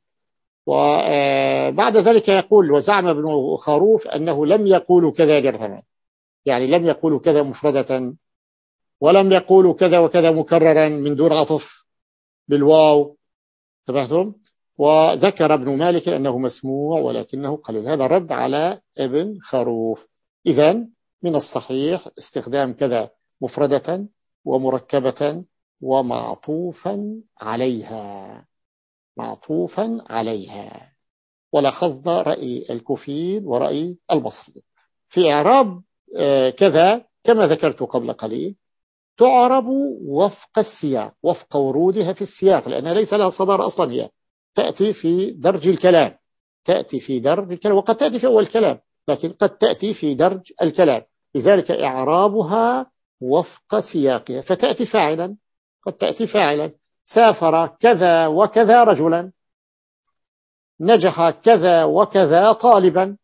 وبعد ذلك يقول وزعم ابن خروف أنه لم يقولوا كذا درهما، يعني لم يقولوا كذا مفردة، ولم يقولوا كذا وكذا مكررا من دون عطف بالواو. تبهتم. وذكر ابن مالك أنه مسموع ولكنه قليل. هذا رد على ابن خروف. إذن من الصحيح استخدام كذا مفردة ومركبة ومعطوفا عليها، معطوفا عليها. ولاحظنا رأي الكوفيين ورأي البصري في إعراب كذا كما ذكرت قبل قليل، تعرب وفق السياق، وفق ورودها في السياق، لأنها ليس لها صدر أصلا، هي تأتي في درج الكلام، تأتي في درج الكلام، وقد تأتي في أول الكلام، لكن قد تأتي في درج الكلام. لذلك إعرابها وفق سياقها، فتأتي فاعلا، قد تأتي فاعلا. سافر كذا وكذا رجلا، نجح كذا وكذا طالبا.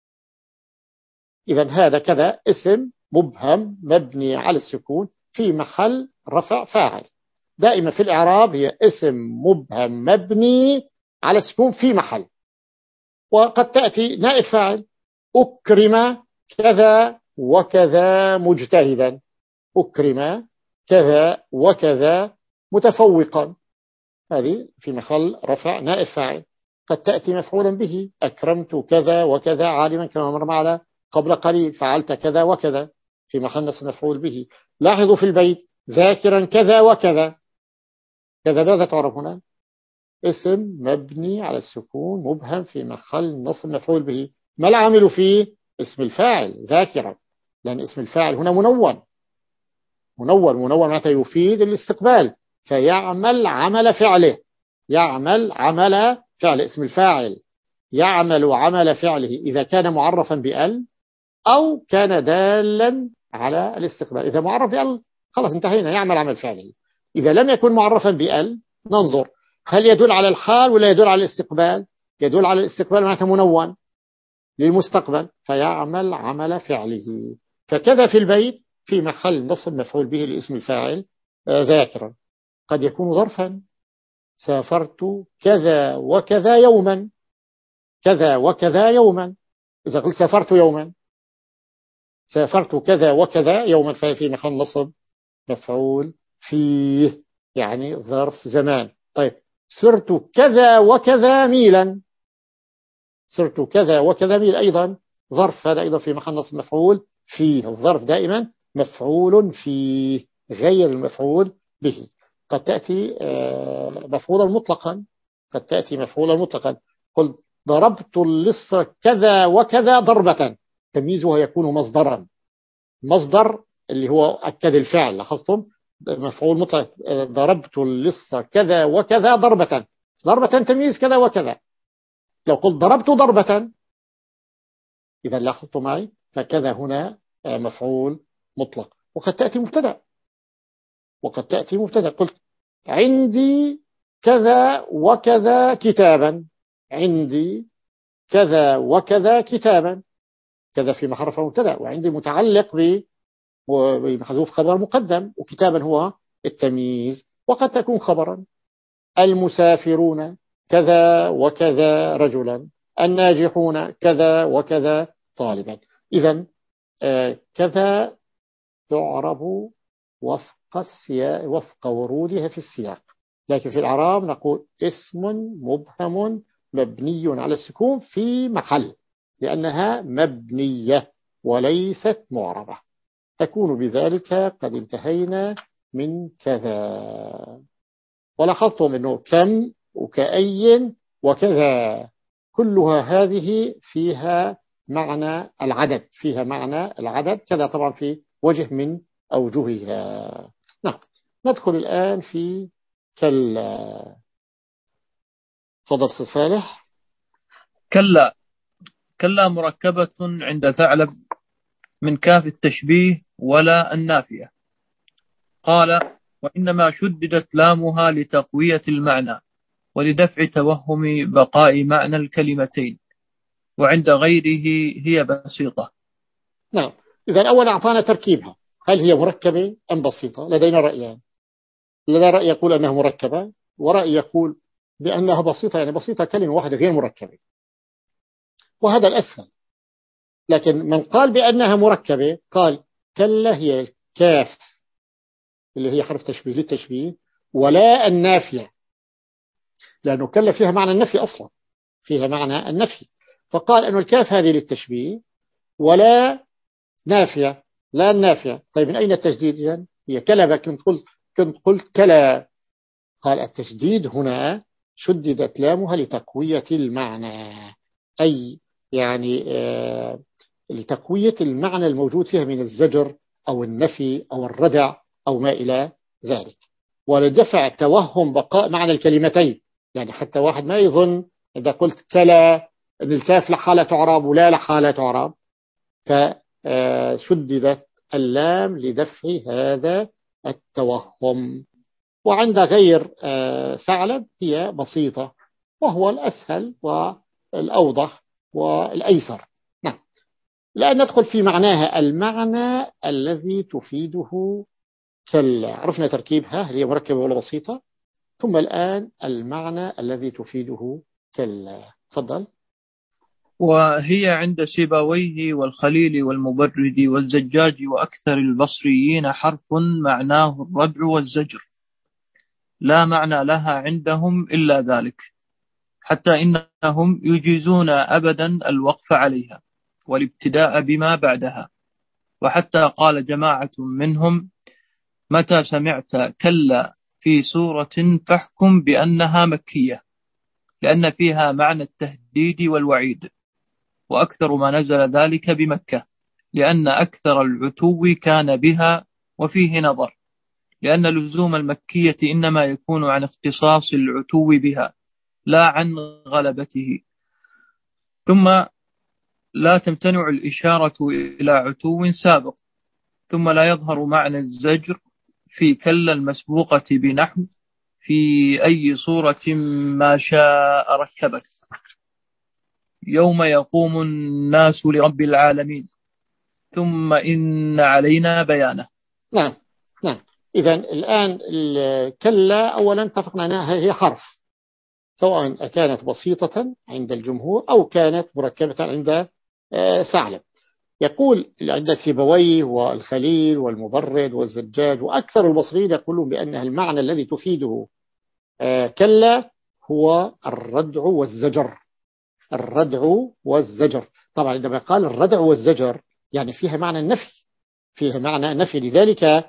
إذن هذا كذا اسم مبهم مبني على السكون في محل رفع فاعل. دائما في الإعراب هي اسم مبهم مبني على السكون في محل. وقد تأتي نائب فاعل، أكرم كذا وكذا مجتهدا، أكرم كذا وكذا متفوقا، هذه في محل رفع نائب فاعل. قد تأتي مفعولا به، أكرمت كذا وكذا عالما كما مر معنا قبل قليل، فعلت كذا وكذا في محل نصب مفعول به. لاحظوا في البيت ذاكرا كذا وكذا، كذا ماذا تعرف هنا؟ اسم مبني على السكون مبهم في محل نصب مفعول به. ما العامل فيه؟ اسم الفاعل ذاكرا، لأن اسم الفاعل هنا منون، منون منون معناته يفيد الاستقبال، فيعمل عمل فعله، يعمل عمل فعل اسم الفاعل، يعمل عمل فعله إذا كان معرفا بأل أو كان دالا على الاستقبال. إذا معرف بأل خلاص انتهينا، يعمل عمل فعله. إذا لم يكن معرفا بأل ننظر هل يدل على الحال ولا يدل على الاستقبال؟ يدل على الاستقبال معناته منون للمستقبل، فيعمل عمل فعله. فكذا في البيت في محل نصب مفعول به لاسم الفاعل ذاكرا. قد يكون ظرفا، سافرت كذا وكذا يوما، كذا وكذا يوما. إذا قلت سافرت يوما، سافرت كذا وكذا يوما، ففي محل نصب مفعول فيه، يعني ظرف زمان. طيب سرت كذا وكذا ميلا، سرت كذا وكذا ميل أيضا ظرف، هذا أيضا في محل نصب مفعول فيه. الظرف دائما مفعول فيه غير المفعول به. قد تأتي مفعولا مطلقا، قد تأتي مفعولا مطلقا. قل ضربت اللص كذا وكذا ضربة، تمييزها يكون مصدرا، مصدر اللي هو أكد الفعل. لاحظتم مفعول مطلق، ضربت اللص كذا وكذا ضربة، ضربة تمييز كذا وكذا. لو قلت ضربت ضربة، إذا لاحظتم معي، فكذا هنا مفعول مطلق. وقد تأتي مبتدأ، وقد تأتي مبتدأ. قلت عندي كذا وكذا كتابا، عندي كذا وكذا كتابا، كذا في محل رفع مبتدأ، وعندي متعلق بمحذوف خبر مقدم، وكتابا هو التمييز. وقد تكون خبرا، المسافرون كذا وكذا رجلا، الناجحون كذا وكذا طالبا. إذن آه كذا تعرب وفق السياق، وفق ورودها في السياق. لكن في الإعراب نقول اسم مبهم مبني على السكون في محل، لأنها مبنية وليست معربة. تكون بذلك قد انتهينا من كذا. ولاحظتم أنه كم وكأي وكذا كلها هذه فيها معنى العدد، فيها معنى العدد. كذا طبعا في وجه من أوجهها. نعم، ندخل الآن في كلا. تفضل أستاذ صالح. كلا. كلا مركبة عند ثعلب من كاف التشبيه ولا النافية. قال وإنما شددت لامها لتقوية المعنى ولدفع توهم بقاء معنى الكلمتين، وعند غيره هي بسيطة. نعم، إذا أول أعطانا تركيبها، هل هي مركبة أم بسيطة؟ لدينا رأيان. لدينا رأي يقول أنها مركبة، ورأي يقول بأنها بسيطة، يعني بسيطة كلمة واحدة غير مركبة، وهذا الأسهل. لكن من قال بأنها مركبة قال كلا هي الكاف اللي هي حرف تشبيه للتشبيه، ولا النافية، لأنه كلا فيها معنى النفي أصلا، فيها معنى النفي. فقال أنه الكاف هذه للتشبيه ولا نافية، لا النافية. طيب من أين التجديد إذن؟ هي كلبة، كنت قلت كنت قلت كلا. قال التجديد هنا شددت لامها لتقوية المعنى، أي يعني آه لتقوية المعنى الموجود فيها من الزجر أو النفي أو الردع أو ما إلى ذلك، ولدفع توهم بقاء معنى الكلمتين. يعني حتى واحد ما يظن إذا قلت كلا أن الكاف لحالة تعرب ولا لحالة تعرب، فشددت اللام لدفع هذا التوهم. وعند غير ثعلب هي بسيطة، وهو الأسهل والأوضح والأيسر. نعم، الآن ندخل في معناها، المعنى الذي تفيده كلا. عرفنا تركيبها هل هي مركبة ولا بسيطة، ثم الآن المعنى الذي تفيده كلا. تفضل. وهي عند سيبويه والخليل والمبرد والزجاج وأكثر البصريين حرف معناه الردع والزجر، لا معنى لها عندهم إلا ذلك، حتى إنهم يجيزون أبدا الوقف عليها والابتداء بما بعدها. وحتى قال جماعة منهم متى سمعت كلا في سورة فاحكم بأنها مكية، لأن فيها معنى التهديد والوعيد، وأكثر ما نزل ذلك بمكة، لأن أكثر العتو كان بها، وفيه نظر، لأن لزوم المكية إنما يكون عن اختصاص العتو بها لا عن غلبته. ثم لا تمتنع الإشارة إلى عتو سابق. ثم لا يظهر معنى الزجر في كلا المسبوقة بنحو في أي صورة ما شاء ركبك يوم يقوم الناس لرب العالمين ثم إن علينا بيانه. نعم نعم. إذا الآن كلا أولا اتفقنا أنها هي حرف، سواء كانت بسيطة عند الجمهور أو كانت مركبة عند ثعلب. يقول عند سيبويه والخليل والمبرد والزجاج وأكثر البصريين يقولون بأن المعنى الذي تفيده كلا هو الردع والزجر. الردع والزجر طبعا عندما قال الردع والزجر يعني فيها معنى النفي، فيها معنى النفي. لذلك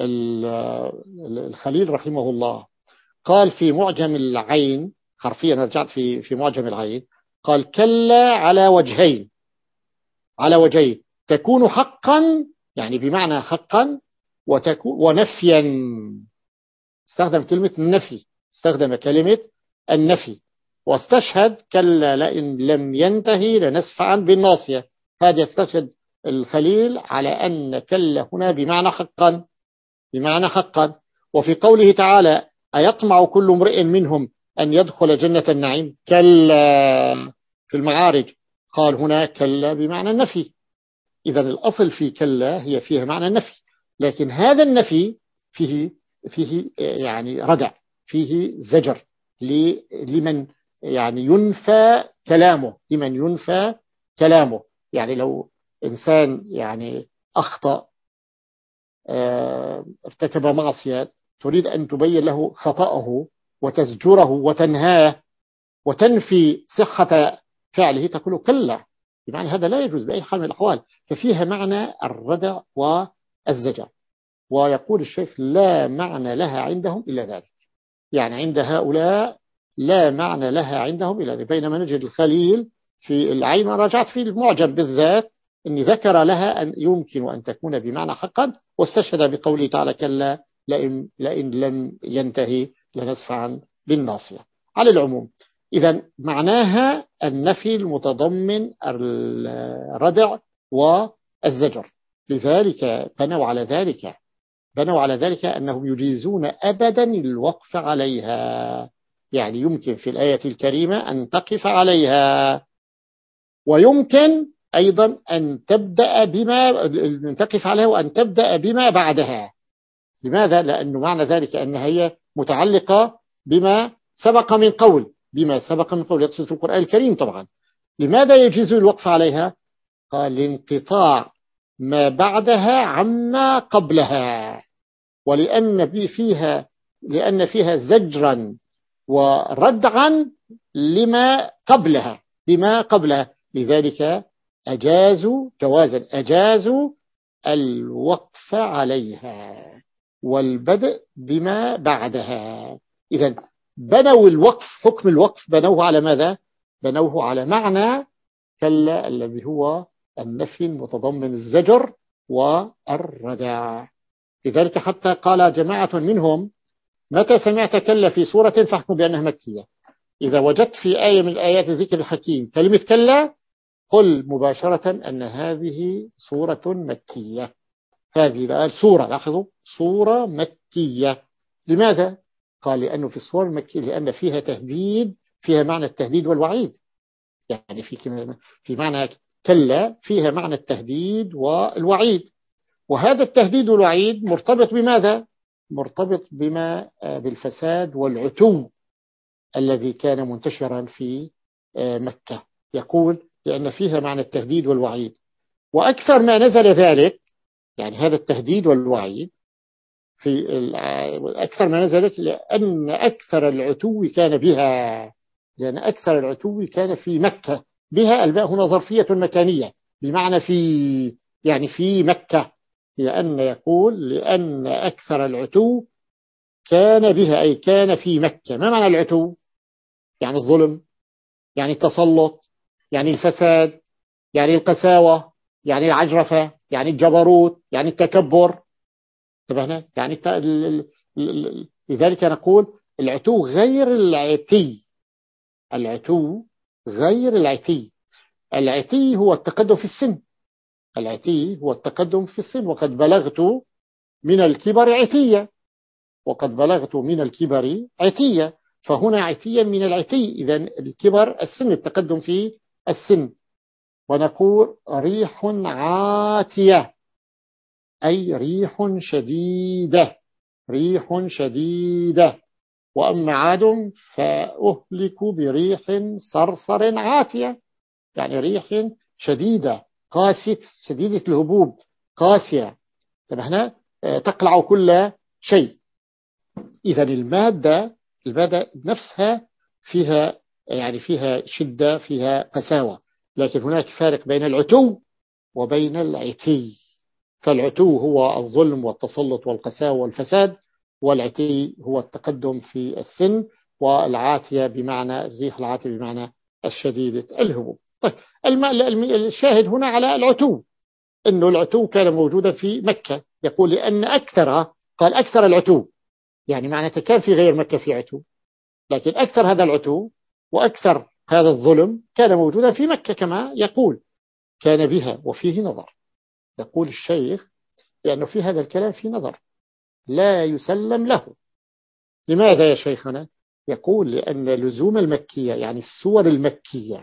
الخليل رحمه الله قال في معجم العين، حرفيا رجعت في في معجم العين، قال كلا على وجهين، على وجهين تكون حقا يعني بمعنى حقا وتكون ونفيا. استخدم كلمة النفي، استخدم كلمة النفي واستشهد كلا لئن لم ينتهي لنسفعا بالناصية. هذا يستشهد الخليل على أن كلا هنا بمعنى حقا، بمعنى حقا. وفي قوله تعالى أيطمع كل امرئ منهم أن يدخل جنة النعيم كلا في المعارج، قال هنا كلا بمعنى النفي. إذا الأصل في كلا هي فيها معنى النفي، لكن هذا النفي فيه فيه يعني ردع، فيه زجر لمن يعني ينفى كلامه، لمن ينفى كلامه. يعني لو إنسان يعني أخطأ ارتكب معصية تريد أن تبين له خطأه وتزجره وتنهاه وتنفي صحة فعله تقول كلا، بمعنى هذا لا يجوز بأي حال من الأحوال. ففيها معنى الردع والزجر. ويقول الشيخ لا معنى لها عندهم إلا ذلك، يعني عند هؤلاء لا معنى لها عندهم إلا ذلك. بينما نجد الخليل في العين رجعت في المعجم بالذات أن ذكر لها أن يمكن أن تكون بمعنى حقا، واستشهد بقوله تعالى كلا لئن, لئن لم ينتهي لنسفعا بالناصية. على العموم إذا معناها النفي المتضمن الردع والزجر. لذلك بنوا على ذلك بنوا على ذلك أنهم يجيزون أبدا الوقف عليها، يعني يمكن في الآية الكريمة أن تقف عليها، ويمكن أيضا أن تبدأ بما أن تقف عليها وأن تبدأ بما بعدها. لماذا؟ لأنه معنى ذلك أنها هي متعلقة بما سبق من قول، بما سبق من قول يقصد في القرآن الكريم طبعا. لماذا يجيز الوقف عليها؟ قال لانقطاع ما بعدها عما قبلها، ولأن فيها لأن فيها زجرا وردعا لما قبلها، لما قبلها. لذلك أجازوا جوازا أجازوا الوقف عليها والبدء بما بعدها. إذن بنوا الوقف، حكم الوقف بنوه على ماذا؟ بنوه على معنى كلا الذي هو النفي المتضمن الزجر والردع. لذلك حتى قال جماعة منهم متى سمعت كلا في سورة فاحكم بأنها مكية. إذا وجدت في آية من آيات الذكر الحكيم كلمة كلا قل مباشرة أن هذه سورة مكية. هذه الآية سورة، لاحظوا سورة مكية. لماذا؟ قال لأنه في السورة المكية لأن فيها تهديد، فيها معنى التهديد والوعيد. يعني في في معنى كلا فيها معنى التهديد والوعيد، وهذا التهديد والوعيد مرتبط بماذا؟ مرتبط بما بالفساد والعتو الذي كان منتشرا في مكة. يقول لأن فيها معنى التهديد والوعيد، وأكثر ما نزل ذلك يعني هذا التهديد والوعيد في أكثر ما نزلت لأن أكثر العتو كان بها، لأن أكثر العتو كان في مكة. بها الباء هنا ظرفية مكانية بمعنى في، يعني في مكة، لأن يقول لأن أكثر العتو كان بها أي كان في مكة. ما معنى العتو؟ يعني الظلم، يعني التسلط، يعني الفساد، يعني القساوة، يعني العجرفة، يعني الجبروت، يعني التكبر. انتبهنا؟ يعني الت... ال... ال... ال... لذلك نقول العتو غير العتي. العتو غير العتي. العتي هو التقدم في السن، العتي هو التقدم في السن. وقد بلغت من الكبر عتية، وقد بلغت من الكبر عتية، فهنا عتيا من العتي، إذا الكبر السن، التقدم في السن. ونقول ريح عاتية أي ريح شديدة، ريح شديدة. وأما عاد فأهلك بريح صرصر عاتية، يعني ريح شديدة قاسية شديدة الهبوب قاسية، هنا تقلع كل شيء. إذا المادة المادة نفسها فيها يعني فيها شدة، فيها قساوة، لكن هناك فارق بين العتو وبين العتي. فالعتو هو الظلم والتسلط والقساوة والفساد، والعتي هو التقدم في السن، والعاتية بمعنى الريح العاتية بمعنى الشديدة الهبوب. طيب الشاهد هنا على العتو، أنه العتو كان موجودا في مكة، يقول لأن أكثر، قال أكثر العتو، يعني معنى كان في غير مكة في عتو، لكن أكثر هذا العتو وأكثر هذا الظلم كان موجودا في مكة كما يقول، كان بها وفيه نظر. يقول الشيخ لأنه في هذا الكلام في نظر لا يسلم له. لماذا يا شيخنا؟ يقول لأن لزوم المكية يعني السور المكية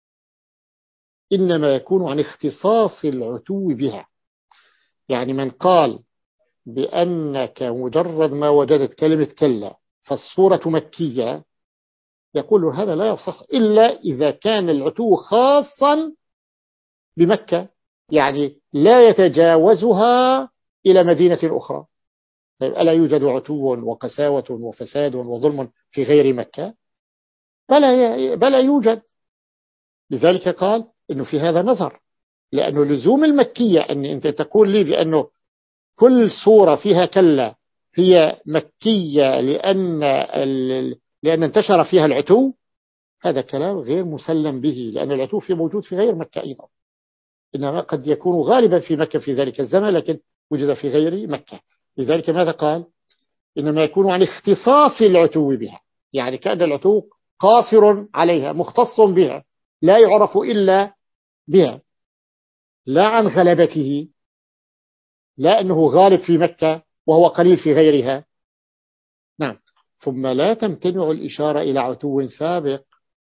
إنما يكون عن اختصاص العتو بها. يعني من قال بأنك مجرد ما وجدت كلمة كلا فالصورة مكية، يقول هذا لا يصح إلا إذا كان العتو خاصا بمكة، يعني لا يتجاوزها إلى مدينة أخرى. طيب ألا يوجد عتو وقساوة وفساد وظلم في غير مكة؟ بلا, بلا يوجد. لذلك قال إنه في هذا نظر، لأنه لزوم المكية أن أنت تقول لي بأنه كل صورة فيها كلا هي مكية لأن لأن انتشر فيها العتو، هذا كلام غير مسلم به، لأن العتو في موجود في غير مكة أيضا، إنما قد يكون غالبا في مكة في ذلك الزمن لكن وجد في غير مكة. لذلك ماذا قال؟ إنما يكون عن اختصاص العتو بها، يعني كأن العتو قاصر عليها مختص بها لا يعرف إلا بها، لا عن غلبته، لا أنه غالب في مكة وهو قليل في غيرها. نعم. ثم لا تمتنع الإشارة إلى عتو سابق،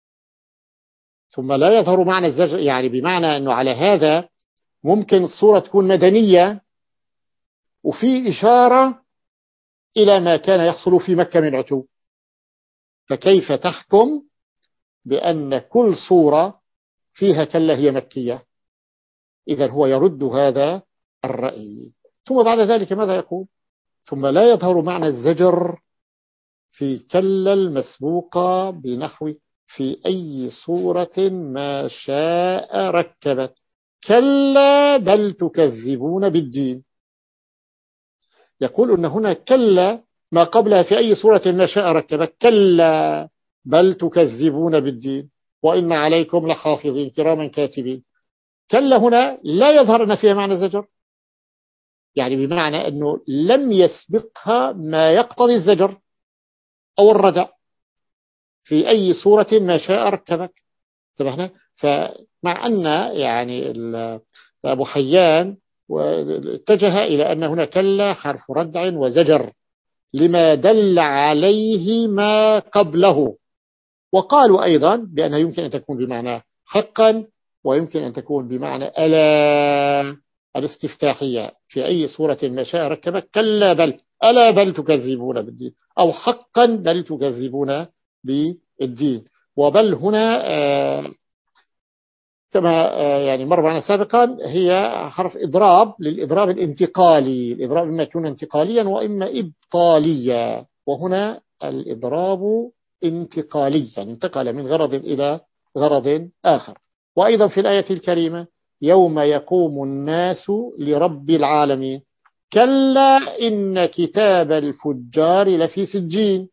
ثم لا يظهر معنى الزجر، يعني بمعنى أنه على هذا ممكن الصورة تكون مدنية وفي إشارة إلى ما كان يحصل في مكة من عتو، فكيف تحكم بأن كل صورة فيها كلا هي مكية؟ إذن هو يرد هذا الرأي. ثم بعد ذلك ماذا يقول؟ ثم لا يظهر معنى الزجر في كلا المسبوقة بنحو في أي صورة ما شاء ركبت كلا بل تكذبون بالدين. يقول أن هنا كلا ما قبلها في أي صورة ما شاء ركبت كلا بل تكذبون بالدين وإن عليكم لحافظين كراما كاتبين. كلا هنا لا يظهر أن فيها معنى الزجر، يعني بمعنى أنه لم يسبقها ما يقتضي الزجر أو الردع في أي صورة ما شاء ركبك. تبهنا. فمع أن يعني أبو حيان اتجه إلى أن هنا كلا حرف ردع وزجر لما دل عليه ما قبله، وقالوا أيضا بأنها يمكن أن تكون بمعنى حقا ويمكن أن تكون بمعنى ألا الاستفتاحية في أي صورة ما شاء ركبك كلا بل ألا بل تكذبون بالدين، أو حقا بل تكذبون بالدين. وبل هنا آه كما آه يعني مر معنا سابقا هي حرف إضراب للإضراب الانتقالي، الإضراب إما يكون انتقاليا وإما إبطاليا، وهنا الإضراب انتقالي يعني انتقل من غرض إلى غرض آخر. وأيضا في الآية الكريمة يوم يقوم الناس لرب العالمين كلا إن كتاب الفجار لفي سجين.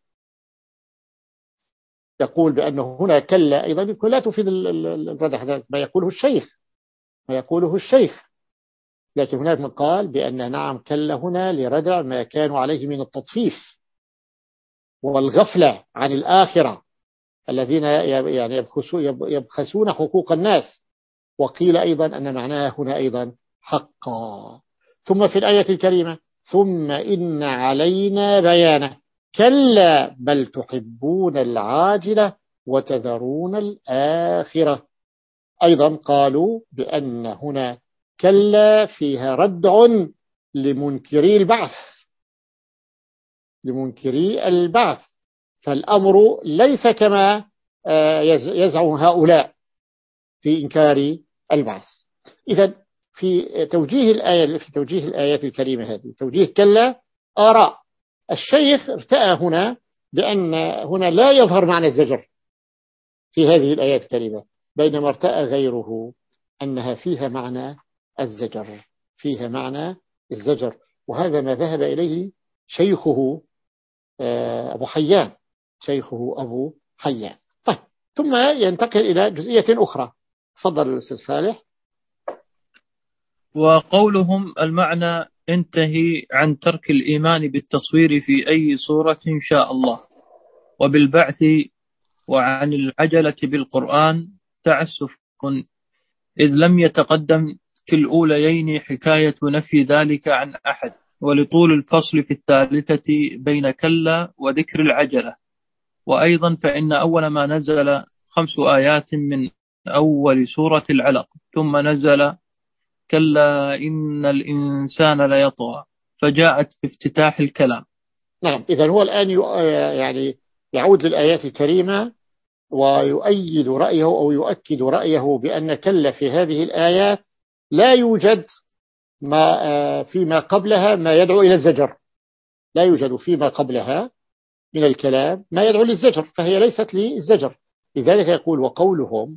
يقول بأنه هنا كلا أيضا لا تفيد الردع، هذا ما يقوله الشيخ ما يقوله الشيخ لكن هناك من قال بأن نعم كلا هنا لردع ما كانوا عليه من التطفيف والغفلة عن الآخرة الذين يعني يبخسون حقوق الناس. وقيل أيضا أن معناها هنا أيضا حقا. ثم في الآية الكريمة ثم إن علينا بيانه كلا بل تحبون العاجلة وتذرون الآخرة. أيضا قالوا بأن هنا كلا فيها ردع لمنكري البعث لمنكري البعث فالأمر ليس كما يزعم هؤلاء في إنكار البعث. إذن في توجيه الآية في توجيه الآيات الكريمة هذه توجيه كلا آراء. الشيخ ارتأى هنا بأن هنا لا يظهر معنى الزجر في هذه الآيات الكريمة، بينما ارتأى غيره أنها فيها معنى الزجر فيها معنى الزجر وهذا ما ذهب إليه شيخه أبو حيان شيخه أبو حيان. طيب ثم ينتقل إلى جزئية أخرى. تفضل الأستاذ فالح. وقولهم المعنى انتهي عن ترك الإيمان بالتصوير في أي صورة شاء الله وبالبعث وعن العجلة بالقرآن تعسف إذ لم يتقدم في الأوليين حكاية نفي ذلك عن أحد ولطول الفصل في الثالثة بين كلا وذكر العجلة. وأيضا فإن أول ما نزل خمس آيات من أول سورة العلق ثم نزل كلا إن الإنسان ليطغى فجاءت في افتتاح الكلام. نعم إذن هو الآن يعني يعود للآيات الكريمة ويؤيد رأيه أو يؤكد رأيه بأن كلا في هذه الآيات لا يوجد ما فيما قبلها ما يدعو إلى الزجر لا يوجد فيما قبلها من الكلام ما يدعو للزجر فهي ليست للزجر. لذلك يقول وقولهم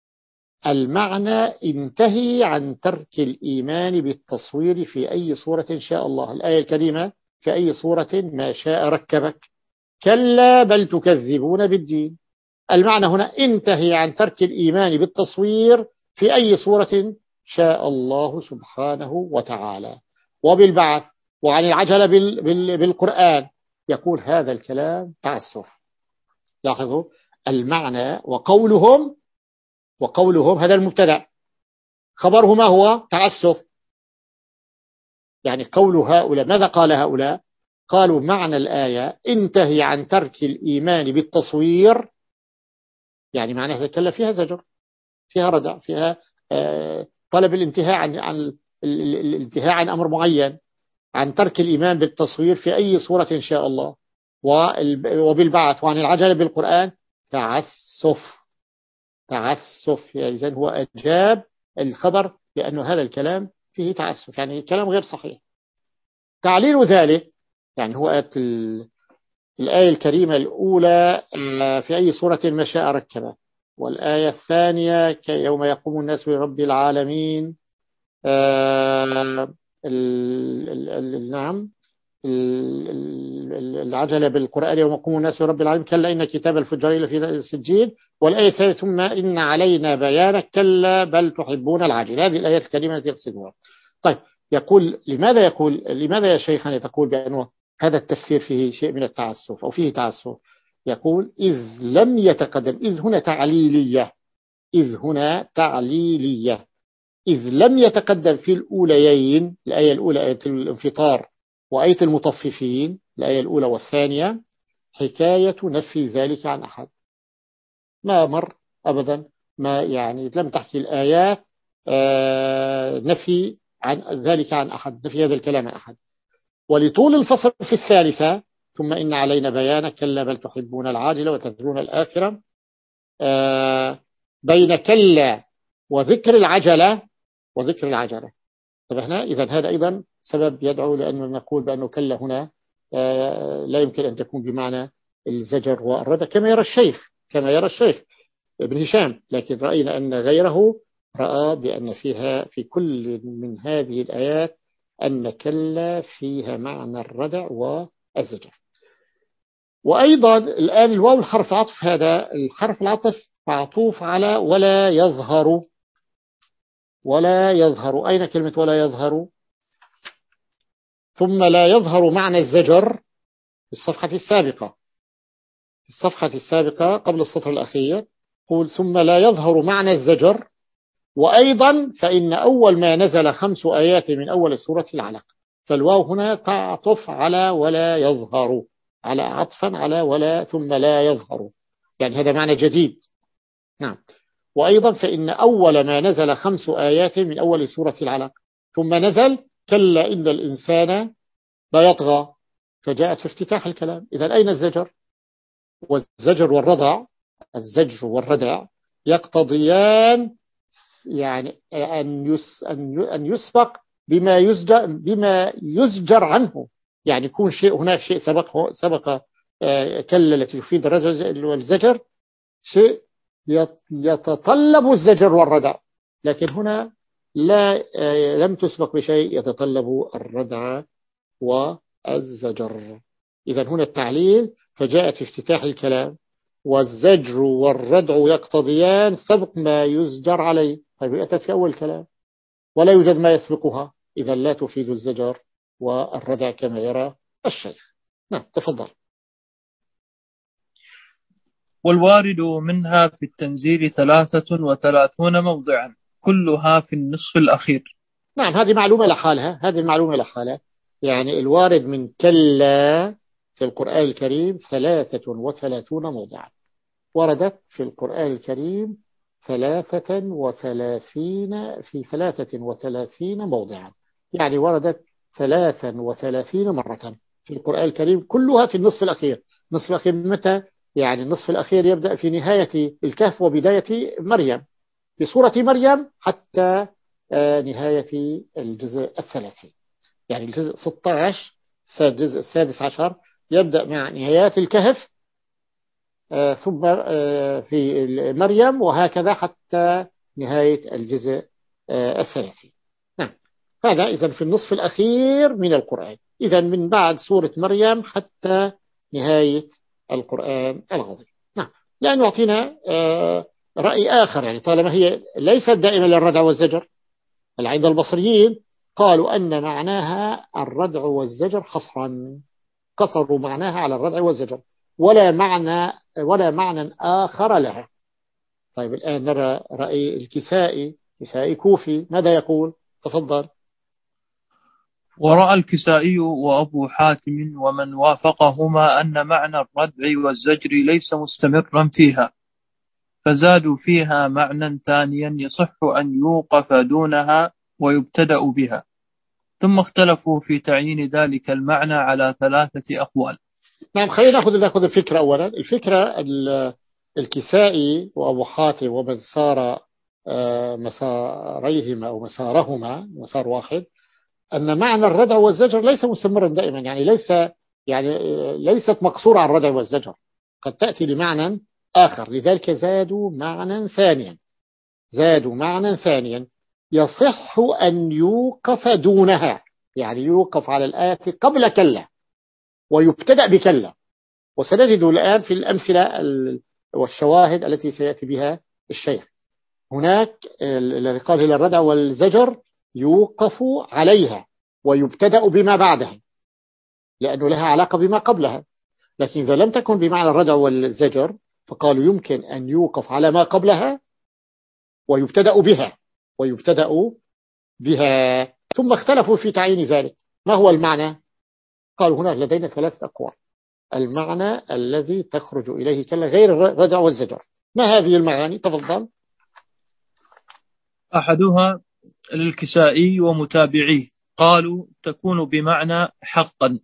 المعنى انتهي عن ترك الإيمان بالتصوير في أي صورة شاء الله. الآية الكريمة في أي صورة ما شاء ركبك كلا بل تكذبون بالدين. المعنى هنا انتهي عن ترك الإيمان بالتصوير في أي صورة شاء الله سبحانه وتعالى وبالبعث وعن العجلة بالقرآن. يقول هذا الكلام تعسف. لاحظوا المعنى وقولهم وقولهم هذا المبتدأ خبره ما هو تعسف. يعني قول هؤلاء ماذا قال هؤلاء؟ قالوا معنى الآية انتهي عن ترك الإيمان بالتصوير يعني معناها كلا فيها زجر فيها ردع فيها طلب الانتهاء عن عن الانتهاء عن أمر معين عن ترك الإيمان بالتصوير في أي صورة شاء الله وبالبعث وعن العجلة بالقرآن تعسف تعسف. يعني إذن هو أجاب الخبر لأنه هذا الكلام فيه تعسف يعني كلام غير صحيح. تعليل ذلك يعني هو آية الآية الكريمة الأولى في أي صورة ما شاء ركبه والآية الثانية يوم يقوم الناس لرب العالمين نعم العجلة بالقرآن يوم يقوم الناس لرب العالمين كلا إن كتاب الفجار لفي السجين والآية الثالثة ثم إن علينا بيانه كلا بل تحبون العاجلة. هذه الآيات الكريمة التي يقصدها. طيب يقول لماذا يقول لماذا يا شيخنا تقول بأنه هذا التفسير فيه شيء من التعسف أو فيه تعسف؟ يقول إذ لم يتقدم إذ هنا تعليلية إذ هنا تعليلية إذ لم يتقدم في الأوليين الآية الأولى آية الانفطار وآية المطففين الآية الأولى والثانية حكاية نفي ذلك عن أحد. ما مر أبدا ما يعني لم تحكي الآيات نفي عن ذلك عن أحد نفي هذا الكلام عن أحد. ولطول الفصل في الثالثة ثم إن علينا بيانه كلا بل تحبون العاجلة وتذرون الآخرة بين كلا وذكر العجلة وذكر العجلة. طب احنا إذا هذا أيضا سبب يدعو لأنه نقول بأنه كلا هنا لا يمكن أن تكون بمعنى الزجر والردى كما يرى الشيخ كما يرى الشيخ ابن هشام. لكن رأينا أن غيره رأى بأن فيها في كل من هذه الآيات أن كلا فيها معنى الردع والزجر. وأيضا الآن الواو الحرف عطف هذا الحرف العطف معطوف على ولا يظهر ولا يظهر. أين كلمة ولا يظهر؟ ثم لا يظهر معنى الزجر في الصفحة السابقة في الصفحة السابقة قبل السطر الأخير قول ثم لا يظهر معنى الزجر. وأيضا فإن أول ما نزل خمس آيات من أول سورة العلق فالواو هنا تعطف على ولا يظهر، على عطفا على ولا ثم لا يظهر، يعني هذا معنى جديد. نعم. وأيضا فإن أول ما نزل خمس آيات من أول سورة العلق، ثم نزل كلا إن الإنسان لا يطغى، فجاءت في افتتاح الكلام. إذا أين الزجر؟ والزجر والردع، الزجر والردع يقتضيان يعني أن أن يسبق بما يزجر بما يزجر عنه، يعني يكون شيء هناك شيء سبق سبق كلا التي تفيد الرجل والزجر، شيء يتطلب الزجر والردع، لكن هنا لا لم تسبق بشيء يتطلب الردع والزجر. إذا هنا التعليل فجاءت في افتتاح الكلام، والزجر والردع يقتضيان سبق ما يزجر عليه، طيب أتت في أول الكلام ولا يوجد ما يسبقها، إذا لا تفيد الزجر والردع كما يرى الشيخ. نعم تفضل. والوارد منها في التنزيل ثلاثة وثلاثون موضعا كلها في النصف الأخير. نعم هذه معلومة لحالها، هذه المعلومة لحالها. يعني الوارد من كلا في القرآن الكريم ثلاثة وثلاثون موضعا، وردت في القرآن الكريم ثلاثة وثلاثين في ثلاثة وثلاثين موضعا، يعني وردت ثلاثا وثلاثين مرة في القرآن الكريم، كلها في النصف الأخير. النصف الأخير متى؟ يعني النصف الأخير يبدأ في نهاية الكهف وبداية مريم، في سورة مريم حتى نهاية الجزء الثلاثين، يعني الجزء ستة عشر الجزء السادس عشر يبدأ مع نهايات الكهف ثم في مريم، وهكذا حتى نهاية الجزء الثلاثين. نعم هذا إذا في النصف الأخير من القرآن، إذا من بعد سورة مريم حتى نهاية القرآن العظيم. نعم لأن يعطينا رأي آخر، يعني طالما هي ليست دائما للردع والزجر، عند البصريين قالوا أن معناها الردع والزجر حصرا، قصروا معناها على الردع والزجر، ولا معنى ولا معنى آخر لها. طيب الآن نرى رأي الكسائي، كسائي كوفي، ماذا يقول؟ تفضل. ورأى الكسائي وأبو حاتم ومن وافقهما أن معنى الردع والزجر ليس مستمرا فيها، فزادوا فيها معنى ثانيا يصح أن يوقف دونها ويبتدأ بها، ثم اختلفوا في تعيين ذلك المعنى على ثلاثة أقوال. نعم خلينا نأخذ نأخذ الفكرة أولا. الفكرة الكسائي وأبو حاتم ومن سار مساريهما أو مسارهما مسار واحد، أن معنى الردع والزجر ليس مستمرا دائما، يعني ليس يعني ليست مقصورة على الردع والزجر، قد تأتي لمعنى آخر، لذلك زادوا معنى ثانيا زادوا معنى ثانيا يصح أن يوقف دونها، يعني يوقف على الآية قبل كلا ويبتدأ بكلا، وسنجد الآن في الأمثلة والشواهد التي سيأتي بها الشيخ. هناك الذي قال إلى الردع والزجر يوقف عليها ويبتدأ بما بعدها لأنه لها علاقة بما قبلها، لكن إذا لم تكن بمعنى الردع والزجر فقالوا يمكن أن يوقف على ما قبلها ويبتدأ بها ويبتدأ بها ثم اختلفوا في تعيين ذلك. ما هو المعنى؟ قالوا هناك لدينا ثلاثة أقوال. المعنى الذي تخرج إليه كلا غير الردع والزجر، ما هذه المعاني؟ تفضل. أحدها للكسائي ومتابعيه قالوا تكون بمعنى حقا،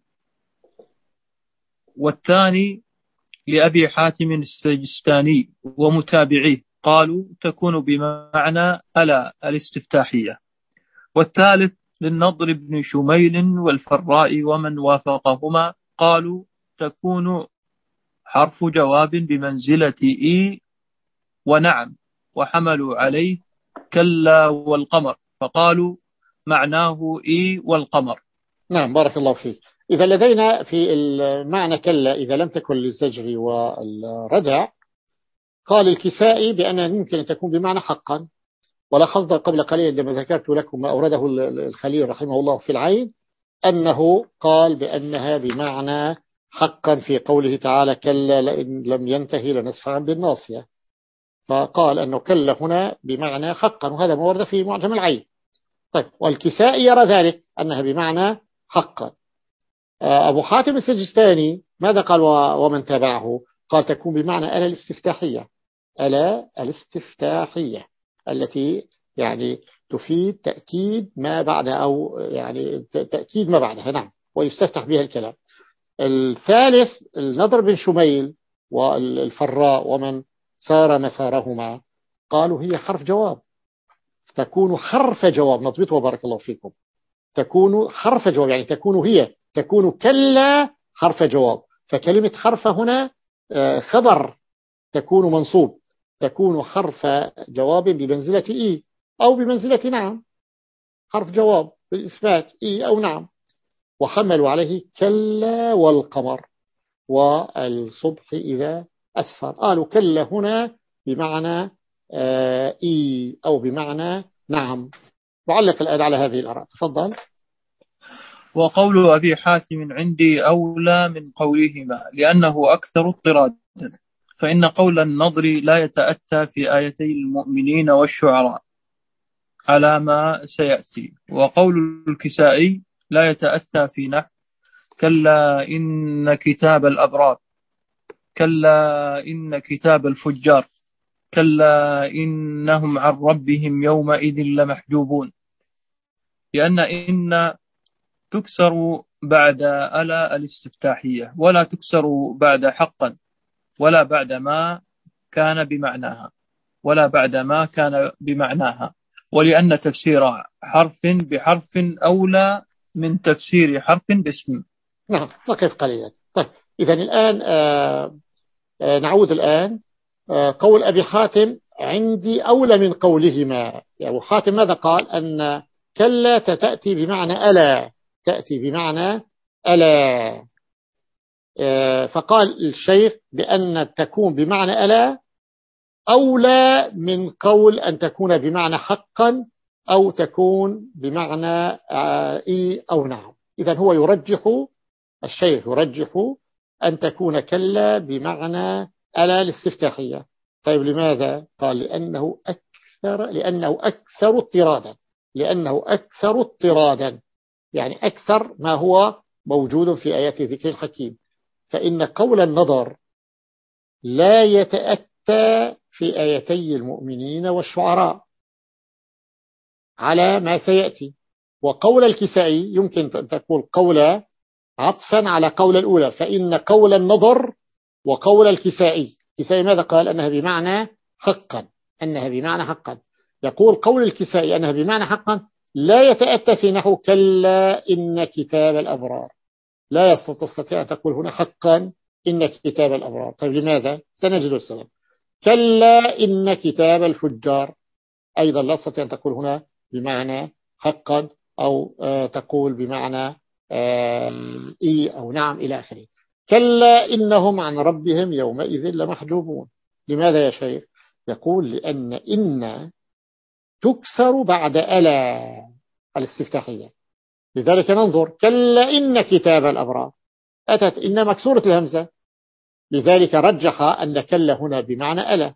والثاني لأبي حاتم السجستاني ومتابعيه قالوا تكون بمعنى ألا الاستفتاحية، والثالث للنضر بن شميل والفراء ومن وافقهما قالوا تكون حرف جواب بمنزلة إي ونعم، وحملوا عليه كلا والقمر فقالوا معناه إي والقمر. نعم بارك الله فيك. إذا لدينا في المعنى كلا إذا لم تكن للزجر والردع، قال الكسائي بأنها ممكن أن تكون بمعنى حقا، ولاحظت قبل قليل عندما ذكرت لكم ما أورده الخليل رحمه الله في العين أنه قال بأنها بمعنى حقا في قوله تعالى كلا لئن لم ينتهي لنسفعا بالناصية، فقال أنه كلا هنا بمعنى حقا، وهذا ما ورد في معجم العين. طيب والكسائي يرى ذلك أنها بمعنى حقا. أبو حاتم السجستاني ماذا قال ومن تابعه؟ قال تكون بمعنى ألا الاستفتاحية، ألا الاستفتاحية التي يعني تفيد تأكيد ما بعدها، أو يعني تأكيد ما بعدها، نعم، ويستفتح بها الكلام. الثالث النضر بن شميل والفراء ومن سار مسارهما قالوا هي حرف جواب، تكون حرف جواب، نضبطه وبارك الله فيكم، تكون حرف جواب يعني تكون هي تكون كلا حرف جواب. فكلمة حرف هنا خبر تكون منصوب، تكون حرف جواب بمنزلة إي أو بمنزلة نعم، حرف جواب بالإثبات إي أو نعم. وحملوا عليه كلا والقمر والصبح إذا أسفر، قالوا كلا هنا بمعنى إي أو بمعنى نعم. وعلق الآن على هذه الآراء، تفضل. وقول أبي حاتم عندي أولى من قولهما لأنه أكثر اضطرادا، فإن قول النضر لا يتأتى في آيتي المؤمنين والشعراء على ما سيأتي، وقول الكسائي لا يتأتى في نحو كلا إن كتاب الأبرار، كلا إن كتاب الفجار، كلا إنهم عن ربهم يومئذ لمحجوبون، لأن إن تكسر بعد ألا الاستفتاحية، ولا تكسر بعد حقا، ولا بعد ما كان بمعناها، ولا بعد ما كان بمعناها، ولأن تفسير حرف بحرف أولى من تفسير حرف باسم. نعم، نقف قليلا. طيب إذا الآن آه آه نعود الآن آه قول أبي حاتم عندي أولى من قولهما. أبو حاتم ماذا قال؟ أن كلا تأتي بمعنى ألا، تأتي بمعنى ألا. آه فقال الشيخ بأن تكون بمعنى ألا أولى من قول أن تكون بمعنى حقا أو تكون بمعنى آه إي أو نعم. إذا هو يرجح، الشيخ يرجح أن تكون كلا بمعنى ألا الاستفتاحية. طيب لماذا؟ قال لأنه أكثر لأنه أكثر اضطرادا، لأنه أكثر اضطرادا يعني أكثر ما هو موجود في آيات ذكر الحكيم. فإن قول النضر لا يتأتى في آيتي المؤمنين والشعراء على ما سيأتي، وقول الكسائي يمكن أن تكون قول عطفا على قول الأولى. فإن قول النضر وقول الكسائي، الكسائي ماذا قال؟ أنها بمعنى حقا، أنها بمعنى حقا. يقول قول الكسائي أنها بمعنى حقا لا يتأتى في نحو كلا إن كتاب الأبرار، لا تستطيع أن تقول هنا حقا إن كتاب الأبرار. طيب لماذا؟ سنجد السبب. كلا إن كتاب الفجار أيضا لا تستطيع أن تقول هنا بمعنى حقا أو آه تقول بمعنى آه إي أو نعم إلى آخره. كلا إنهم عن ربهم يومئذ لمحجوبون. لماذا يا شيخ؟ يقول لأن إن تكسر بعد ألا الاستفتاحية، لذلك ننظر كلا إن كتاب الأبرار أتت إن مكسورة الهمزة، لذلك رجح أن كلا هنا بمعنى ألا.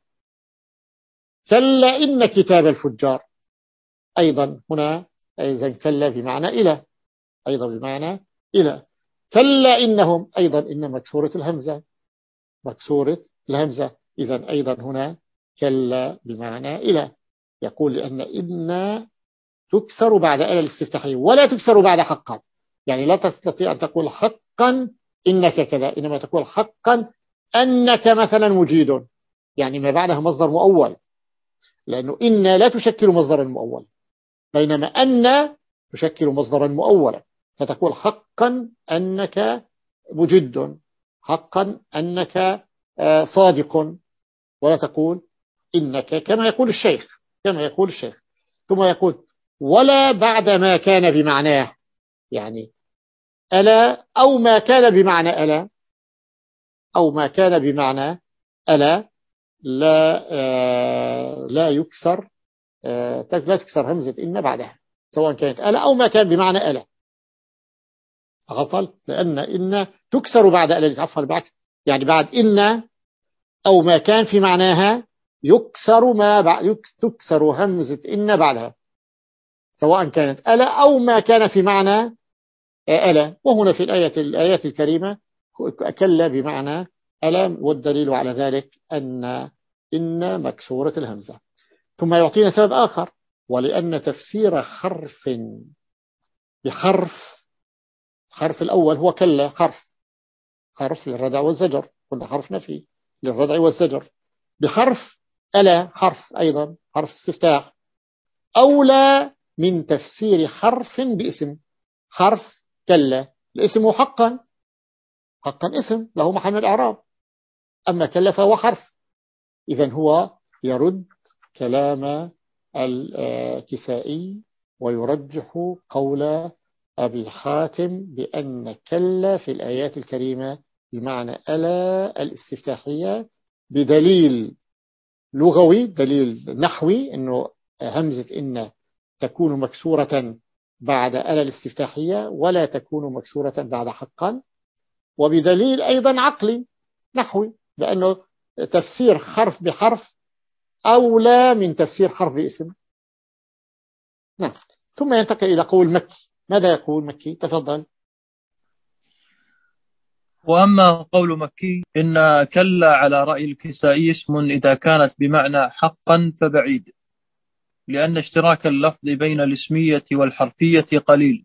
كلا إن كتاب الفجار أيضا هنا إذن كلا بمعنى إلى، أيضا بمعنى إلى. كلا إنهم أيضا إن مكسورة الهمزة، مكسورة الهمزة، إذن أيضا هنا كلا بمعنى إلى. يقول لأن إن تكسر بعد ألا الاستفتاحية ولا تكسر بعد حقا، يعني لا تستطيع أن تقول حقا إنك كذا، إنما تقول حقا أنك مثلا مجيد، يعني ما بعدها مصدر مؤول، لأنه إن لا تشكل مصدرا مؤول، بينما أن تشكل مصدرا مؤولا، فتقول حقا أنك مجد، حقا أنك صادق، ولا تقول إنك كما يقول الشيخ، كما يقول الشيخ. ثم يقول ولا بعد ما كان بمعناه، يعني ألا أو ما كان بمعنى ألا، أو ما كان بمعنى ألا لا آه لا يكسر آه لا تكسر همزة إن بعدها، سواء كانت ألا أو ما كان بمعنى ألا. غطل، لأن إن تكسر بعد ألا، عفوا بالعكس، يعني بعد إن أو ما كان في معناها يكسر ما بعد، تكسر همزة إن بعدها، سواء كانت ألا أو ما كان في معنى ألا، وهنا في الآية الآيات الكريمة كلا بمعنى ألا، والدليل على ذلك أن إن مكسورة الهمزة. ثم يعطينا سبب آخر، ولأن تفسير حرف بحرف، حرف الأول هو كلا، حرف حرف للردع والزجر، كل حرف نفي للردع والزجر، بحرف ألا حرف أيضا حرف استفتاح، أولى من تفسير حرف باسم. حرف كلا الاسم هو حقا، حقا اسم له محل من الإعراب، أما كلا فهو حرف، إذن هو يرد كلام الكسائي ويرجح قول أبي حاتم بأن كلا في الآيات الكريمة بمعنى ألا الاستفتاحية، بدليل لغوي، دليل نحوي، أنه همزة إن تكون مكسورة بعد ألا الاستفتاحية ولا تكون مكسورة بعد حقا، وبدليل أيضا عقلي نحوي، لأنه تفسير حرف بحرف أولى من تفسير حرف باسم. نعم. ثم ينتقل إلى قول مكي. ماذا يقول مكي؟ تفضل. وأما قول مكي إن كلا على رأي الكسائي اسم إذا كانت بمعنى حقا فبعيد، لأن اشتراك اللفظ بين الاسمية والحرفية قليل،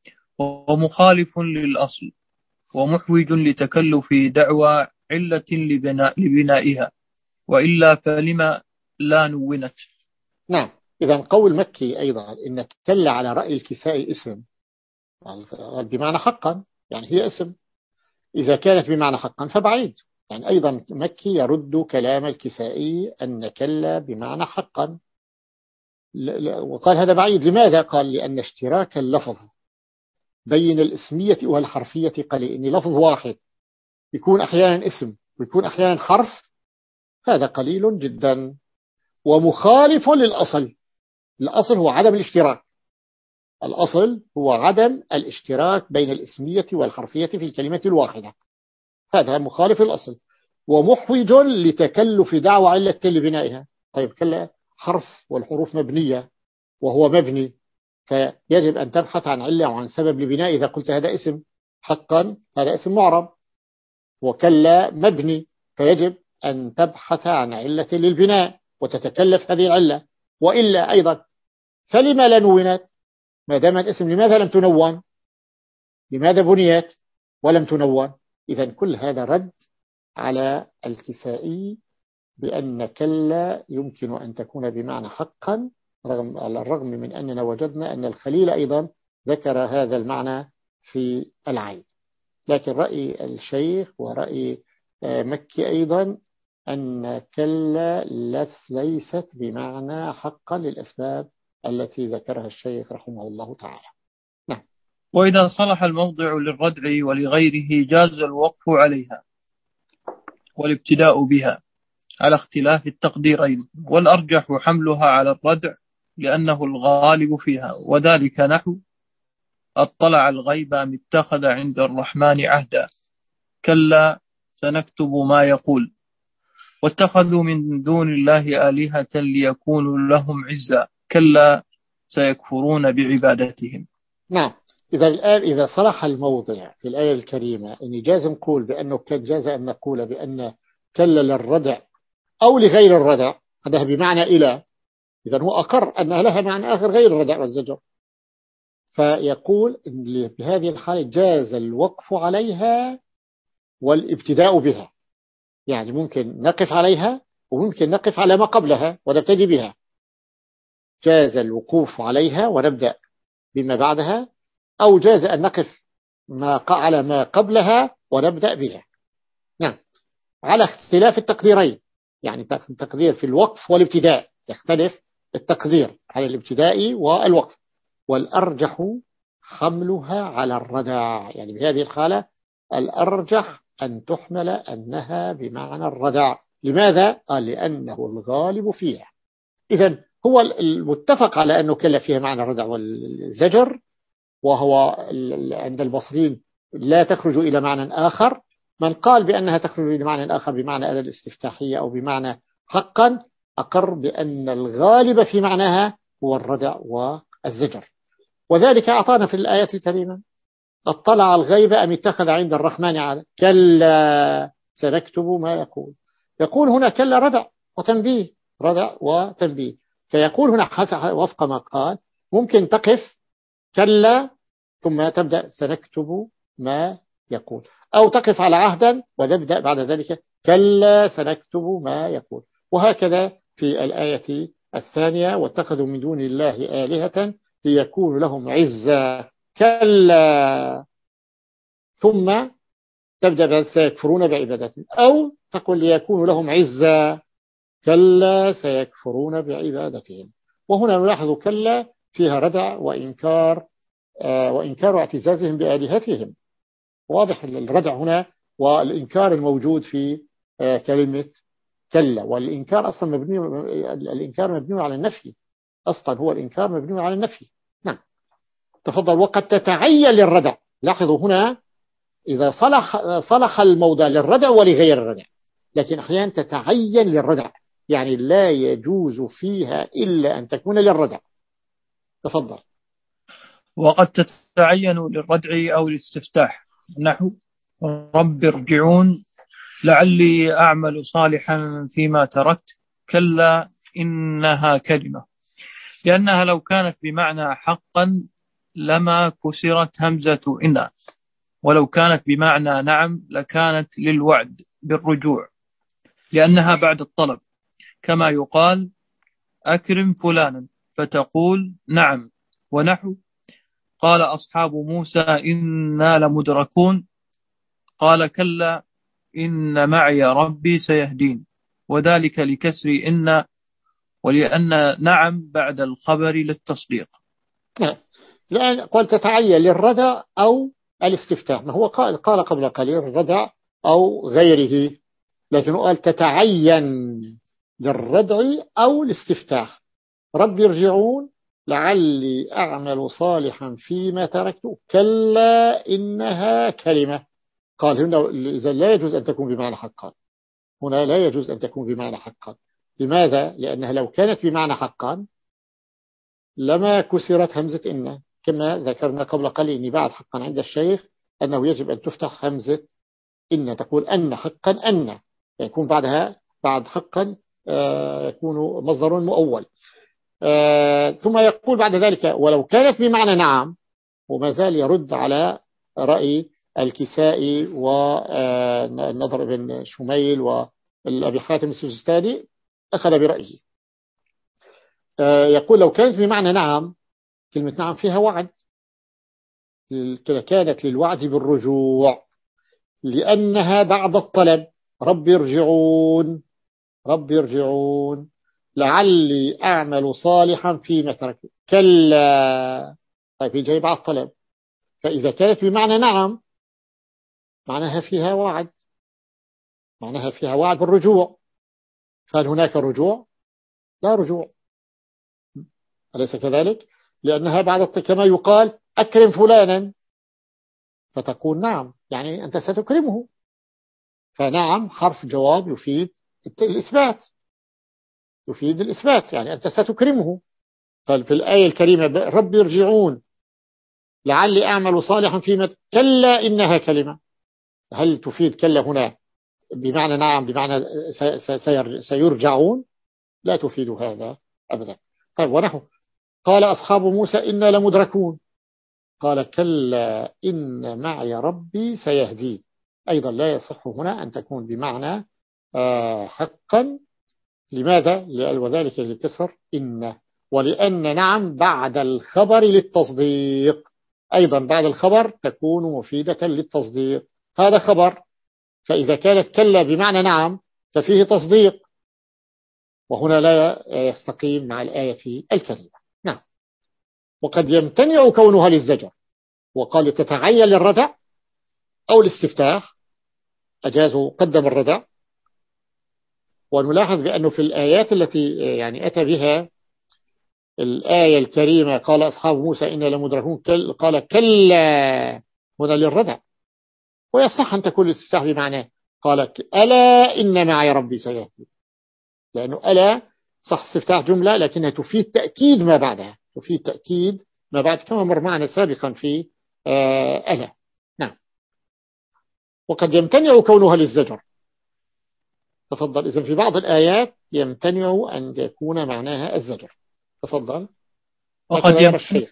ومخالف للأصل، ومحوج لتكلف دعوى علة لبناء لبنائها، وإلا فلما لا نونت. نعم. إذا قول مكي أيضا إن كلا على رأي الكسائي اسم بمعنى حقا، يعني هي اسم، إذا كانت بمعنى حقا فبعيد، يعني أيضا مكي يرد كلام الكسائي أن كلا بمعنى حقا، وقال هذا بعيد. لماذا؟ قال لأن اشتراك اللفظ بين الاسمية والحرفية قليل، إن لفظ واحد يكون أحيانا اسم ويكون أحيانا حرف، هذا قليل جدا ومخالف للأصل. الأصل هو عدم الاشتراك، الأصل هو عدم الاشتراك بين الاسمية والحرفية في الكلمة الواحدة، هذا مخالف للأصل، ومحوج لتكلف دعوى علة لبنائها. طيب كلا حرف والحروف مبنية وهو مبني، فيجب أن تبحث عن علة وعن سبب لبناء. إذا قلت هذا اسم حقا هذا اسم معرب، وكلا مبني، فيجب أن تبحث عن علة للبناء وتتكلف هذه العلة، وإلا أيضا فلما لا نونت؟ ما دامت اسم لماذا لم تنون؟ لماذا بنيت ولم تنون؟ إذا كل هذا رد على الكسائي بأن كلا يمكن أن تكون بمعنى حقا، رغم على الرغم من أننا وجدنا أن الخليل أيضا ذكر هذا المعنى في العين. لكن رأي الشيخ ورأي مكي أيضا أن كلا ليست بمعنى حقا للأسباب التي ذكرها الشيخ رحمه الله تعالى. نعم. وإذا صلح الموضع للردع ولغيره جاز الوقف عليها والابتداء بها على اختلاف التقديرين، والأرجح حملها على الردع لأنه الغالب فيها، وذلك نحو اطلع الغيب أم اتخذ عند الرحمن عهدا، كلا سنكتب ما يقول، واتخذوا من دون الله آلهة ليكونوا لهم عزا، كلا سيكفرون بعبادتهم. نعم. إذا الآن إذا صلح الموضع في الآية الكريمة إن جاز نقول بأنه كان جاز أن نقول بأن كلا للردع أو لغير الردع، هذا بمعنى إلى، إذا هو أقر أنها لها معنى آخر غير الردع والزجر، فيقول إن بهذه الحالة جاز الوقف عليها والابتداء بها، يعني ممكن نقف عليها وممكن نقف على ما قبلها ونبتدي بها. جاز الوقوف عليها ونبدأ بما بعدها، أو جاز أن نقف ما على ما قبلها ونبدأ بها. نعم، على اختلاف التقديرين، يعني التقدير في الوقف والابتداء يختلف التقدير على الابتداء والوقف، والأرجح حملها على الردع، يعني بهذه الحالة الأرجح أن تحمل أنها بمعنى الردع. لماذا؟ قال لأنه الغالب فيها. إذن هو المتفق على أنه كلا فيها معنى الردع والزجر، وهو عند البصريين لا تخرج إلى معنى آخر. من قال بأنها تخرج إلى معنى آخر بمعنى أداة الاستفتاحية أو بمعنى حقا أقر بأن الغالب في معناها هو الردع والزجر، وذلك أعطانا في الآيات الكريمة اطلع الغيب أم اتخذ عند الرحمن عهدا كلا سنكتب ما يقول. يقول هنا كلا ردع وتنبيه، ردع وتنبيه. فيقول هنا وفق ما قال ممكن تقف كلا ثم تبدأ سنكتب ما يقول، أو تقف على عهدا ونبدأ بعد ذلك كلا سنكتب ما يقول. وهكذا في الآية الثانية واتخذوا من دون الله آلهة ليكونوا لهم عزا كلا ثم تبدأ سيكفرون بعبادتهم، أو تقول ليكونوا لهم عزا كلا سيكفرون بعبادتهم. وهنا نلاحظ كلا فيها ردع وإنكار آه وإنكار اعتزازهم بآلهتهم. واضح الردع هنا والإنكار الموجود في آه كلمة كلا. والإنكار أصلا مبني الإنكار مبني على النفي، أصلا هو الإنكار مبني على النفي. نعم تفضل. وقد تتعين للردع، لاحظوا هنا إذا صلح صلح الموضع للردع ولغير الردع، لكن أحيانا تتعين للردع، يعني لا يجوز فيها إلا أن تكون للردع. تفضل. وقد تتعين للردع أو الاستفتاح، نحو رب ارجعون لعلي أعمل صالحا فيما تركت كلا إنها كلمة، لأنها لو كانت بمعنى حقا لما كسرت همزة إن، ولو كانت بمعنى نعم لكانت للوعد بالرجوع لأنها بعد الطلب، كما يقال أكرم فلانا فتقول نعم. ونحو قال أصحاب موسى إنا لمدركون قال كلا إن معي ربي سيهدين، وذلك لكسر إن ولأن نعم بعد الخبر للتصديق. نعم لأن قال تتعين للردع أو الاستفتاح، ما هو قال, قال قبل قليل الردع أو غيره، لكن قال تتعين للردع أو الاستفتاح. رب يرجعون لعلي أعمل صالحا فيما تركت كلا إنها كلمة. قال هنا إذا لا يجوز أن تكون بمعنى حقا، هنا لا يجوز أن تكون بمعنى حقا. لماذا؟ لأنها لو كانت بمعنى حقا لما كسرت همزة إن، كما ذكرنا قبل قليل بعد حقا عند الشيخ أنه يجب أن تفتح همزة إن، تقول أن حقا أن، يكون بعدها بعد حقا آه يكون مصدر مؤول. آه ثم يقول بعد ذلك ولو كانت بمعنى نعم، وما زال يرد على رأي الكسائي والنضر بن شميل والأبي حاتم السجستاني أخذ برأيه. آه يقول لو كانت بمعنى نعم، كلمة نعم فيها وعد، كانت للوعد بالرجوع لأنها بعد الطلب. رب يرجعون رب يرجعون لعلي أعمل صالحا فيما تركت كلا، طيب جاي بعد الطلب، فإذا كانت بمعنى نعم معناها فيها وعد، معناها فيها وعد بالرجوع. فهل هناك رجوع؟ لا رجوع، أليس كذلك؟ لأنها بعد كما يقال أكرم فلانا فتقول نعم، يعني أنت ستكرمه، فنعم حرف جواب يفيد الإثبات، يفيد الإثبات، يعني أنت ستكرمه. قال في الآية الكريمة رب يرجعون لعلي أعمل صالحا فيما كلا إنها كلمة، هل تفيد كلا هنا بمعنى نعم بمعنى سيرجعون؟ لا تفيد هذا أبدا. طيب ونحو قال أصحاب موسى إنا لمدركون قال كلا إن معي ربي سيهدين، أيضا لا يصح هنا أن تكون بمعنى حقا. لماذا؟ وذلك لكسر إن، ولأن نعم بعد الخبر للتصديق، أيضا بعد الخبر تكون مفيدة للتصديق، هذا خبر، فإذا كانت كلا بمعنى نعم ففيه تصديق، وهنا لا يستقيم مع الآية الكريمة. نعم. وقد يمتنع كونها للزجر، وقال تتعين للردع أو الاستفتاح، أجازه قدم الردع. ونلاحظ بأنه في الآيات التي يعني أتى بها الآية الكريمة قال أصحاب موسى إنا لمدركون قال كلا هنا للردع، ويصح أن تكون الاستفتاح بمعنى قال ألا إن معي ربي سيهدين، لأنه ألا صح استفتاح جملة لكنها تفيد تأكيد ما بعدها، تفيد تأكيد ما بعد، كما مر معنا سابقا في ألا. نعم. وقد يمتنع كونها للزجر. تفضل. إذن في بعض الآيات يمتنع أن يكون معناها الزجر. تفضل. وقد يمتنع,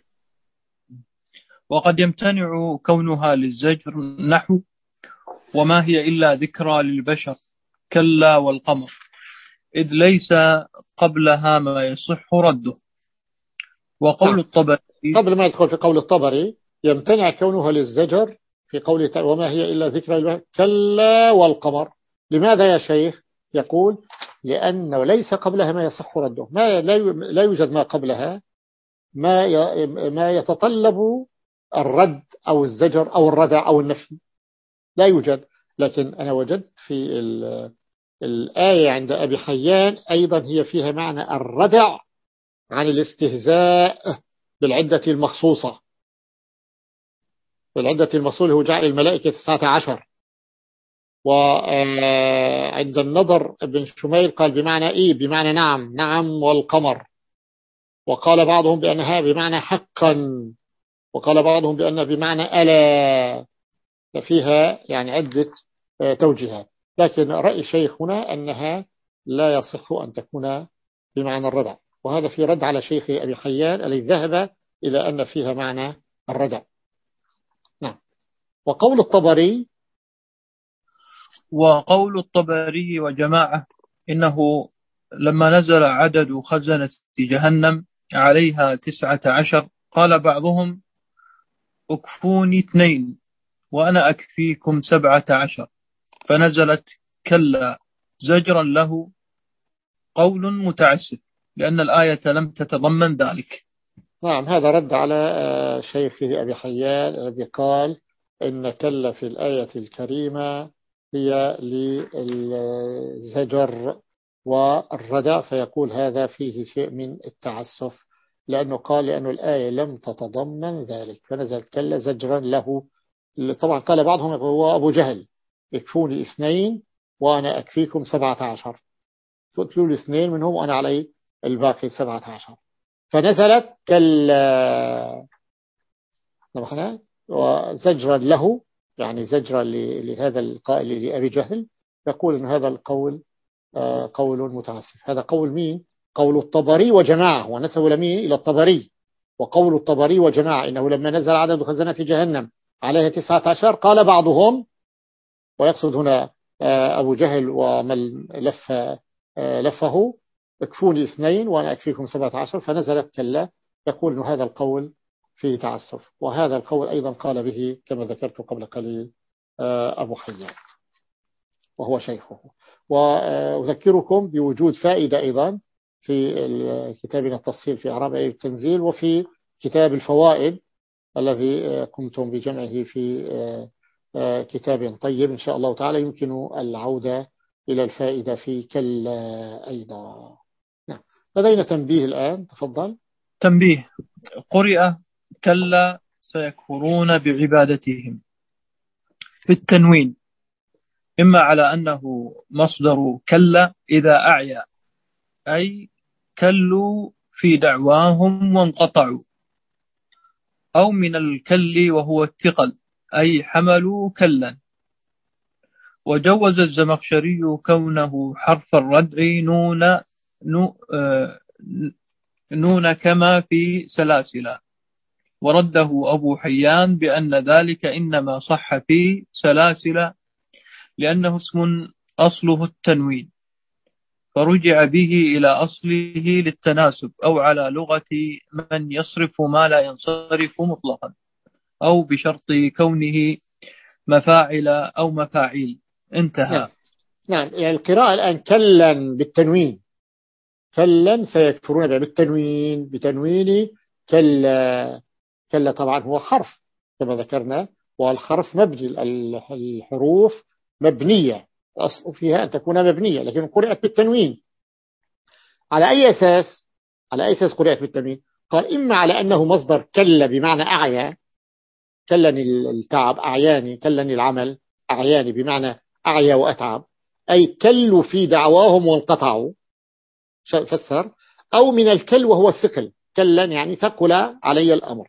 وقد يمتنع كونها للزجر نحو وما هي إلا ذكرى للبشر كلا والقمر إذ ليس قبلها ما يصح رده. وقول نعم. الطبري قبل ما يدخل في قول الطبري يمتنع كونها للزجر في قوله وما هي إلا ذكرى للبشر كلا والقمر. لماذا يا شيخ؟ يقول لأنه ليس قبلها ما يصح رده. ما لا يوجد ما قبلها ما ما يتطلب الرد أو الزجر أو الردع أو النفي، لا يوجد. لكن أنا وجدت في الآية عند أبي حيان أيضا هي فيها معنى الردع عن الاستهزاء بالعدة المخصوصة. بالعدة المخصوصة هو جعل الملائكة تسعة عشر. وعند النضر ابن شميل قال بمعنى إيه؟ بمعنى نعم نعم والقمر. وقال بعضهم بأنها بمعنى حقا، وقال بعضهم بأنها بمعنى ألا. فيها يعني عدة توجيهات، لكن رأي الشيخ هنا أنها لا يصح أن تكون بمعنى الردع، وهذا في رد على شيخ أبي حيان الذي ذهب إلى أن فيها معنى الردع. نعم. وقول الطبري وقول الطبري وجماعة إنه لما نزل عدد خزنة جهنم عليها تسعة عشر قال بعضهم أكفوني اثنين وأنا أكفيكم سبعة عشر فنزلت كلا زجرا له قول متعسف لأن الآية لم تتضمن ذلك. نعم. هذا رد على شيخه أبي حيان الذي قال إن كلا في الآية الكريمة هي للزجر والردع، فيقول هذا فيه شيء من التعسف، لأنه قال لأنه الآية لم تتضمن ذلك فنزل كلا زجرا له. طبعا قال بعضهم هو أبو جهل يكفوني اثنين وأنا أكفيكم سبعة عشر، تقتلوا الاثنين منهم وأنا علي الباقي سبعة عشر. فنزلت كلا وزجرا له، يعني زجرا لهذا القائل لأبي جهل، يقول أن هذا القول قول متعسف. هذا قول مين؟ قول الطبري وجماعة، ونسبوا لمين؟ إلى الطبري. وقول الطبري وجماعة إنه لما نزل عدد خزنة جهنم عليها تسعة عشر قال بعضهم، ويقصد هنا أبو جهل ومن لف لفه، اكفوني اثنين وأنا أكفيكم سبعة عشر، فنزلت كلا. يقول أن هذا القول فيه تعسف، وهذا القول أيضا قال به كما ذكرت قبل قليل أبو حيان وهو شيخه. وأذكركم بوجود فائدة أيضا في كتابنا التفصيل في أعراب آية التنزيل، وفي كتاب الفوائد الذي قمتم بجمعه في كتاب طيب إن شاء الله تعالى، يمكن العودة إلى الفائدة في كلا أيضا. نعم. لدينا تنبيه الآن، تفضل. تنبيه: قرئ كلا سيكفرون بعبادتهم بالتنوين، إما على أنه مصدر كلا إذا أعيا أي كلوا في دعواهم وانقطعوا، أو من الكل وهو الثقل أي حملوا كلا. وجوز الزمخشري كونه حرف الردع نون نون كما في سلاسل، ورده أبو حيان بأن ذلك إنما صح في سلاسل لأنه اسم أصله التنوين، فرجع به إلى أصله للتناسب، أو على لغة من يصرف ما لا ينصرف مطلقا، أو بشرط كونه مفاعل أو مفاعيل. انتهى. نعم. نعم. يعني القراءة الآن كلا بالتنوين، كلا سيكفرون بالتنوين، بتنوين كلا. كلا طبعا هو حرف كما ذكرنا، والحرف مبني، الحروف مبنية، الأصل فيها أن تكون مبنية، لكن قرأت بالتنوين. على أي أساس؟ على أي أساس قرأت بالتنوين؟ قال إما على أنه مصدر كلا بمعنى أعيا، كلني التعب أعياني، كلني العمل أعياني بمعنى أعيا وأتعب، أي كلوا في دعواهم وانقطعوا، فسر. أو من الكل وهو الثقل، كلا يعني ثقل علي الأمر،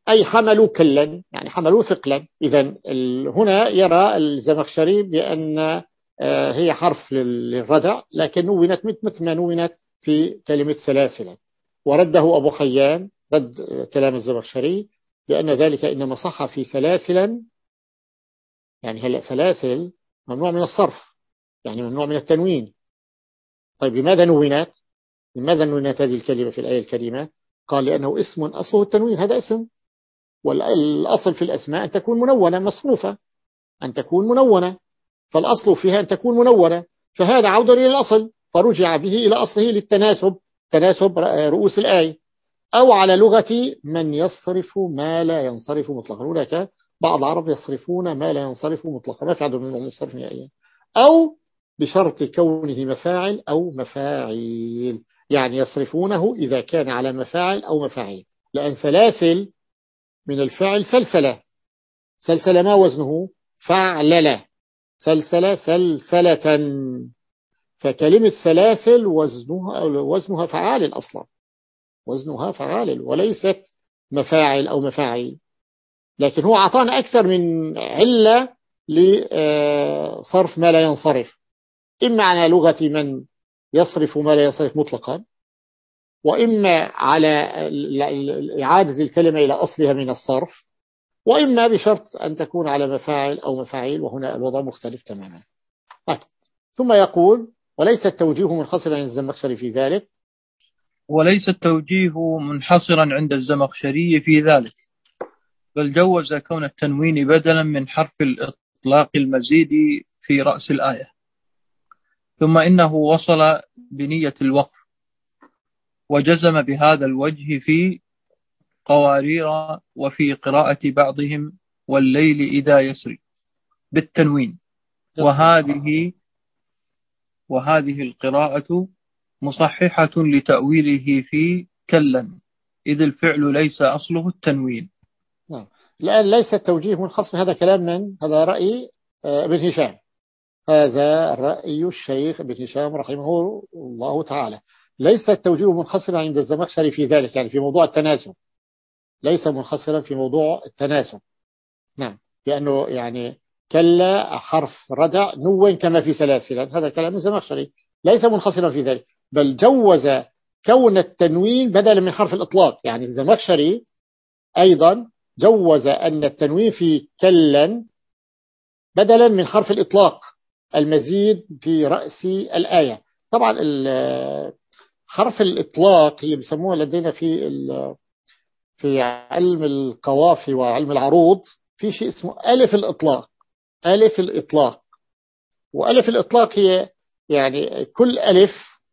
أي حملوا كلا، يعني حملوا ثقلا. إذا هنا يرى الزمخشري بأن هي حرف للردع، لكن نونت مثل ما نونت في كلمة سلاسلا. ورده أبو حيان رد كلام الزمخشري بأن ذلك إنما صح في سلاسلا، يعني هلأ سلاسل ممنوع من الصرف، يعني ممنوع من التنوين. طيب لماذا نونت؟ لماذا نونت هذه الكلمة في الآية الكريمة؟ قال لأنه اسم أصله التنوين، هذا اسم، والأصل في الأسماء أن تكون منونة مصروفة، أن تكون منونة، فالأصل فيها أن تكون منونة، فهذا عودة إلى الأصل، فرجع به إلى أصله للتناسب، تناسب رؤوس الآية. أو على لغة من يصرف ما لا ينصرف مطلقا، هناك بعض العرب يصرفون ما لا ينصرف مطلقا، ما في عدد منهم الصرف نهائيا. أو بشرط كونه مفاعل أو مفاعيل، يعني يصرفونه إذا كان على مفاعل أو مفاعيل، لأن سلاسل من الفعل سلسلة، سلسلة ما وزنه؟ فعللة، سلسلة سلسلة، فكلمة سلاسل وزنها وزنها فعال أصلا، وزنها فعال وليست مفاعل أو مفاعيل. لكن هو أعطانا أكثر من علة لصرف ما لا ينصرف، إما على لغة من يصرف ما لا ينصرف مطلقا، وإما على إعادة الكلمة إلى أصلها من الصرف، وإما بشرط أن تكون على مفاعل أو مفاعيل، وهنا الوضع مختلف تماما. ثم يقول وليس التوجيه منحصرا عند الزمخشري في ذلك، وليس التوجيه منحصرا عند الزمخشري في ذلك، بل جوز كون التنوين بدلا من حرف الإطلاق المزيد في رأس الآية. ثم إنه وصل بنية الوقف، وجزم بهذا الوجه في قوارير وفي قراءة بعضهم والليل إذا يسري بالتنوين، وهذه وهذه القراءة مصححة لتأويله في كلا، إذ الفعل ليس أصله التنوين. نعم. الآن ليس التوجيه منحصر، هذا كلام من؟ هذا رأي ابن هشام، هذا رأي الشيخ ابن هشام رحمه الله تعالى. ليس التوجيه منحصرا عند الزمخشري في ذلك، يعني في موضوع التناسب، ليس منحصرا في موضوع التناسب. نعم، لأنه يعني كلا حرف ردع نون كما في سلاسل، هذا كلام الزمخشري، ليس منحصرا في ذلك، بل جوز كون التنوين بدلا من حرف الإطلاق. يعني الزمخشري أيضا جوز أن التنوين في كلا بدلا من حرف الإطلاق المزيد في رأس الآية. طبعا حرف الإطلاق هي بيسموها لدينا في في علم القوافي وعلم العروض في شيء اسمه ألف الإطلاق، ألف الإطلاق. وألف الإطلاق هي يعني كل ألف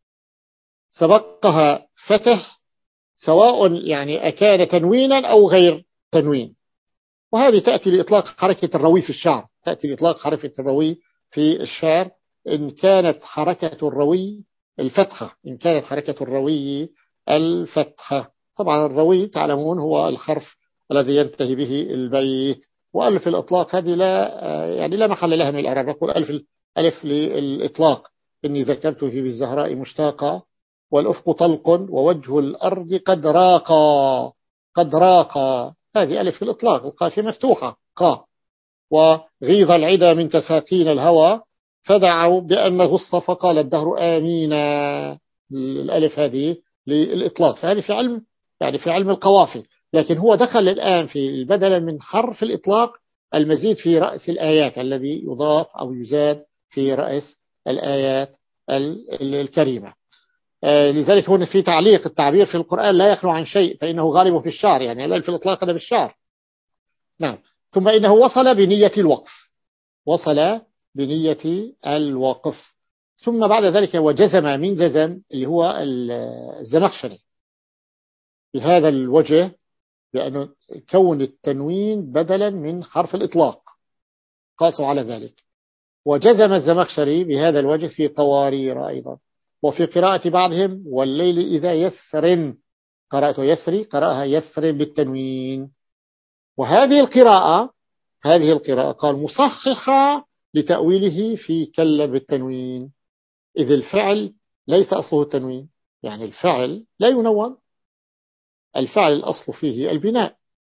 سبقها فتح، سواء يعني أكان تنوينا أو غير تنوين. وهذه تأتي لإطلاق حركة الروي في الشعر، تأتي لإطلاق حركة الروي في الشعر إن كانت حركة الروي الفتحة، إن كانت حركة الروي الفتحة. طبعا الروي تعلمون هو الحرف الذي ينتهي به البيت. وألف الإطلاق هذه لا يعني لا محل لها من الإعراب، نقول ألف ألف للإطلاق، إني ذكرت في بالزهراء مشتاقة، والأفق طلق، ووجه الأرض قد راقى، قد راقى، هذه ألف الإطلاق، القافية مفتوحة قا. وغيظ العدا من تساقين الهوى، فدعوا بأن غص فقال الدهر آمينا، الألف هذه للإطلاق، فهذه في علم يعني في علم القوافي. لكن هو دخل الآن في بدلا من حرف الإطلاق المزيد في رأس الآيات الذي يضاف أو يزاد في رأس الآيات الكريمة. لذلك هنا في تعليق، التعبير في القرآن لا يخلو عن شيء، فإنه غالب في الشعر، يعني الألف الإطلاق هذا بالشعر. نعم. ثم إنه وصل بنية الوقف، وصل بنية الوقف. ثم بعد ذلك وجزم من جزم اللي هو الزمخشري بهذا الوجه، بأنه كون التنوين بدلا من حرف الإطلاق، قاسوا على ذلك. وجزم الزمخشري بهذا الوجه في قوارير أيضا. وفي قراءة بعضهم والليل إذا يسرن، قراءته يسري، قراءها يسرن بالتنوين. وهذه القراءة هذه القراءة قال مصححة لتأويله في كلا بالتنوين، إذ الفعل ليس أصله التنوين، يعني الفعل لا ينون، الفعل الأصل فيه البناء،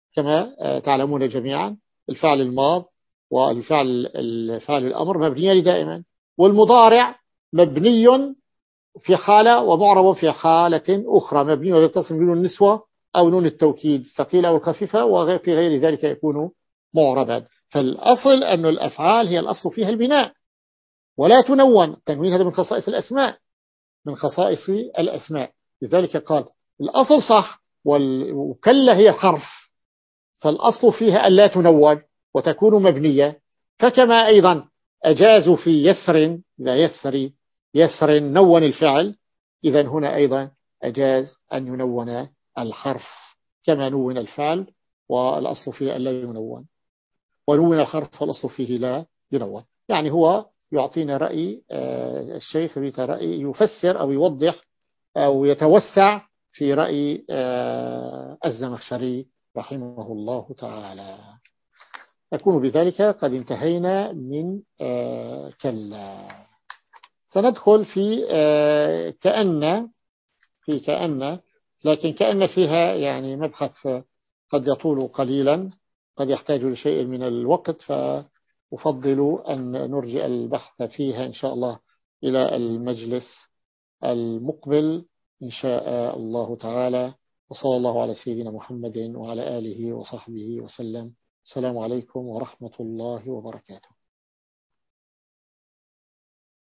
كما تعلمون جميعا الفعل الماض والفعل الفعل الأمر مبنيان دائما، والمضارع مبني في حالة ومعرب في حالة أخرى، مبني ويتصل بنون النسوة أو نون التوكيد الثقيلة أو الخفيفة، وفي غير ذلك يكون معربا. فالأصل أن الأفعال هي الأصل فيها البناء ولا تنون. التنوين هذا من خصائص الأسماء، من خصائص الأسماء. لذلك قال الأصل صح، وكلا هي حرف، فالأصل فيها ألا تنون وتكون مبنية. فكما أيضا أجازوا في يسر، إذا يسري يسر نون الفعل، إذا هنا أيضا أجاز أن ينون الحرف كما نون الفعل والأصل فيه ألا ينون، ونون الحرف والأصل فيه لا ينون. يعني هو يعطينا رأي الشيخ رأي يفسر أو يوضح أو يتوسع في رأي الزمخشري رحمه الله تعالى. نكون بذلك قد انتهينا من كلا. سندخل في كأن في كأن لكن كأن فيها يعني مبحث قد يطول قليلا، قد يحتاج لشيء من الوقت، فأفضل أن نرجع البحث فيها إن شاء الله إلى المجلس المقبل إن شاء الله تعالى. وصلى الله على سيدنا محمد وعلى آله وصحبه وسلم. السلام عليكم ورحمة الله وبركاته.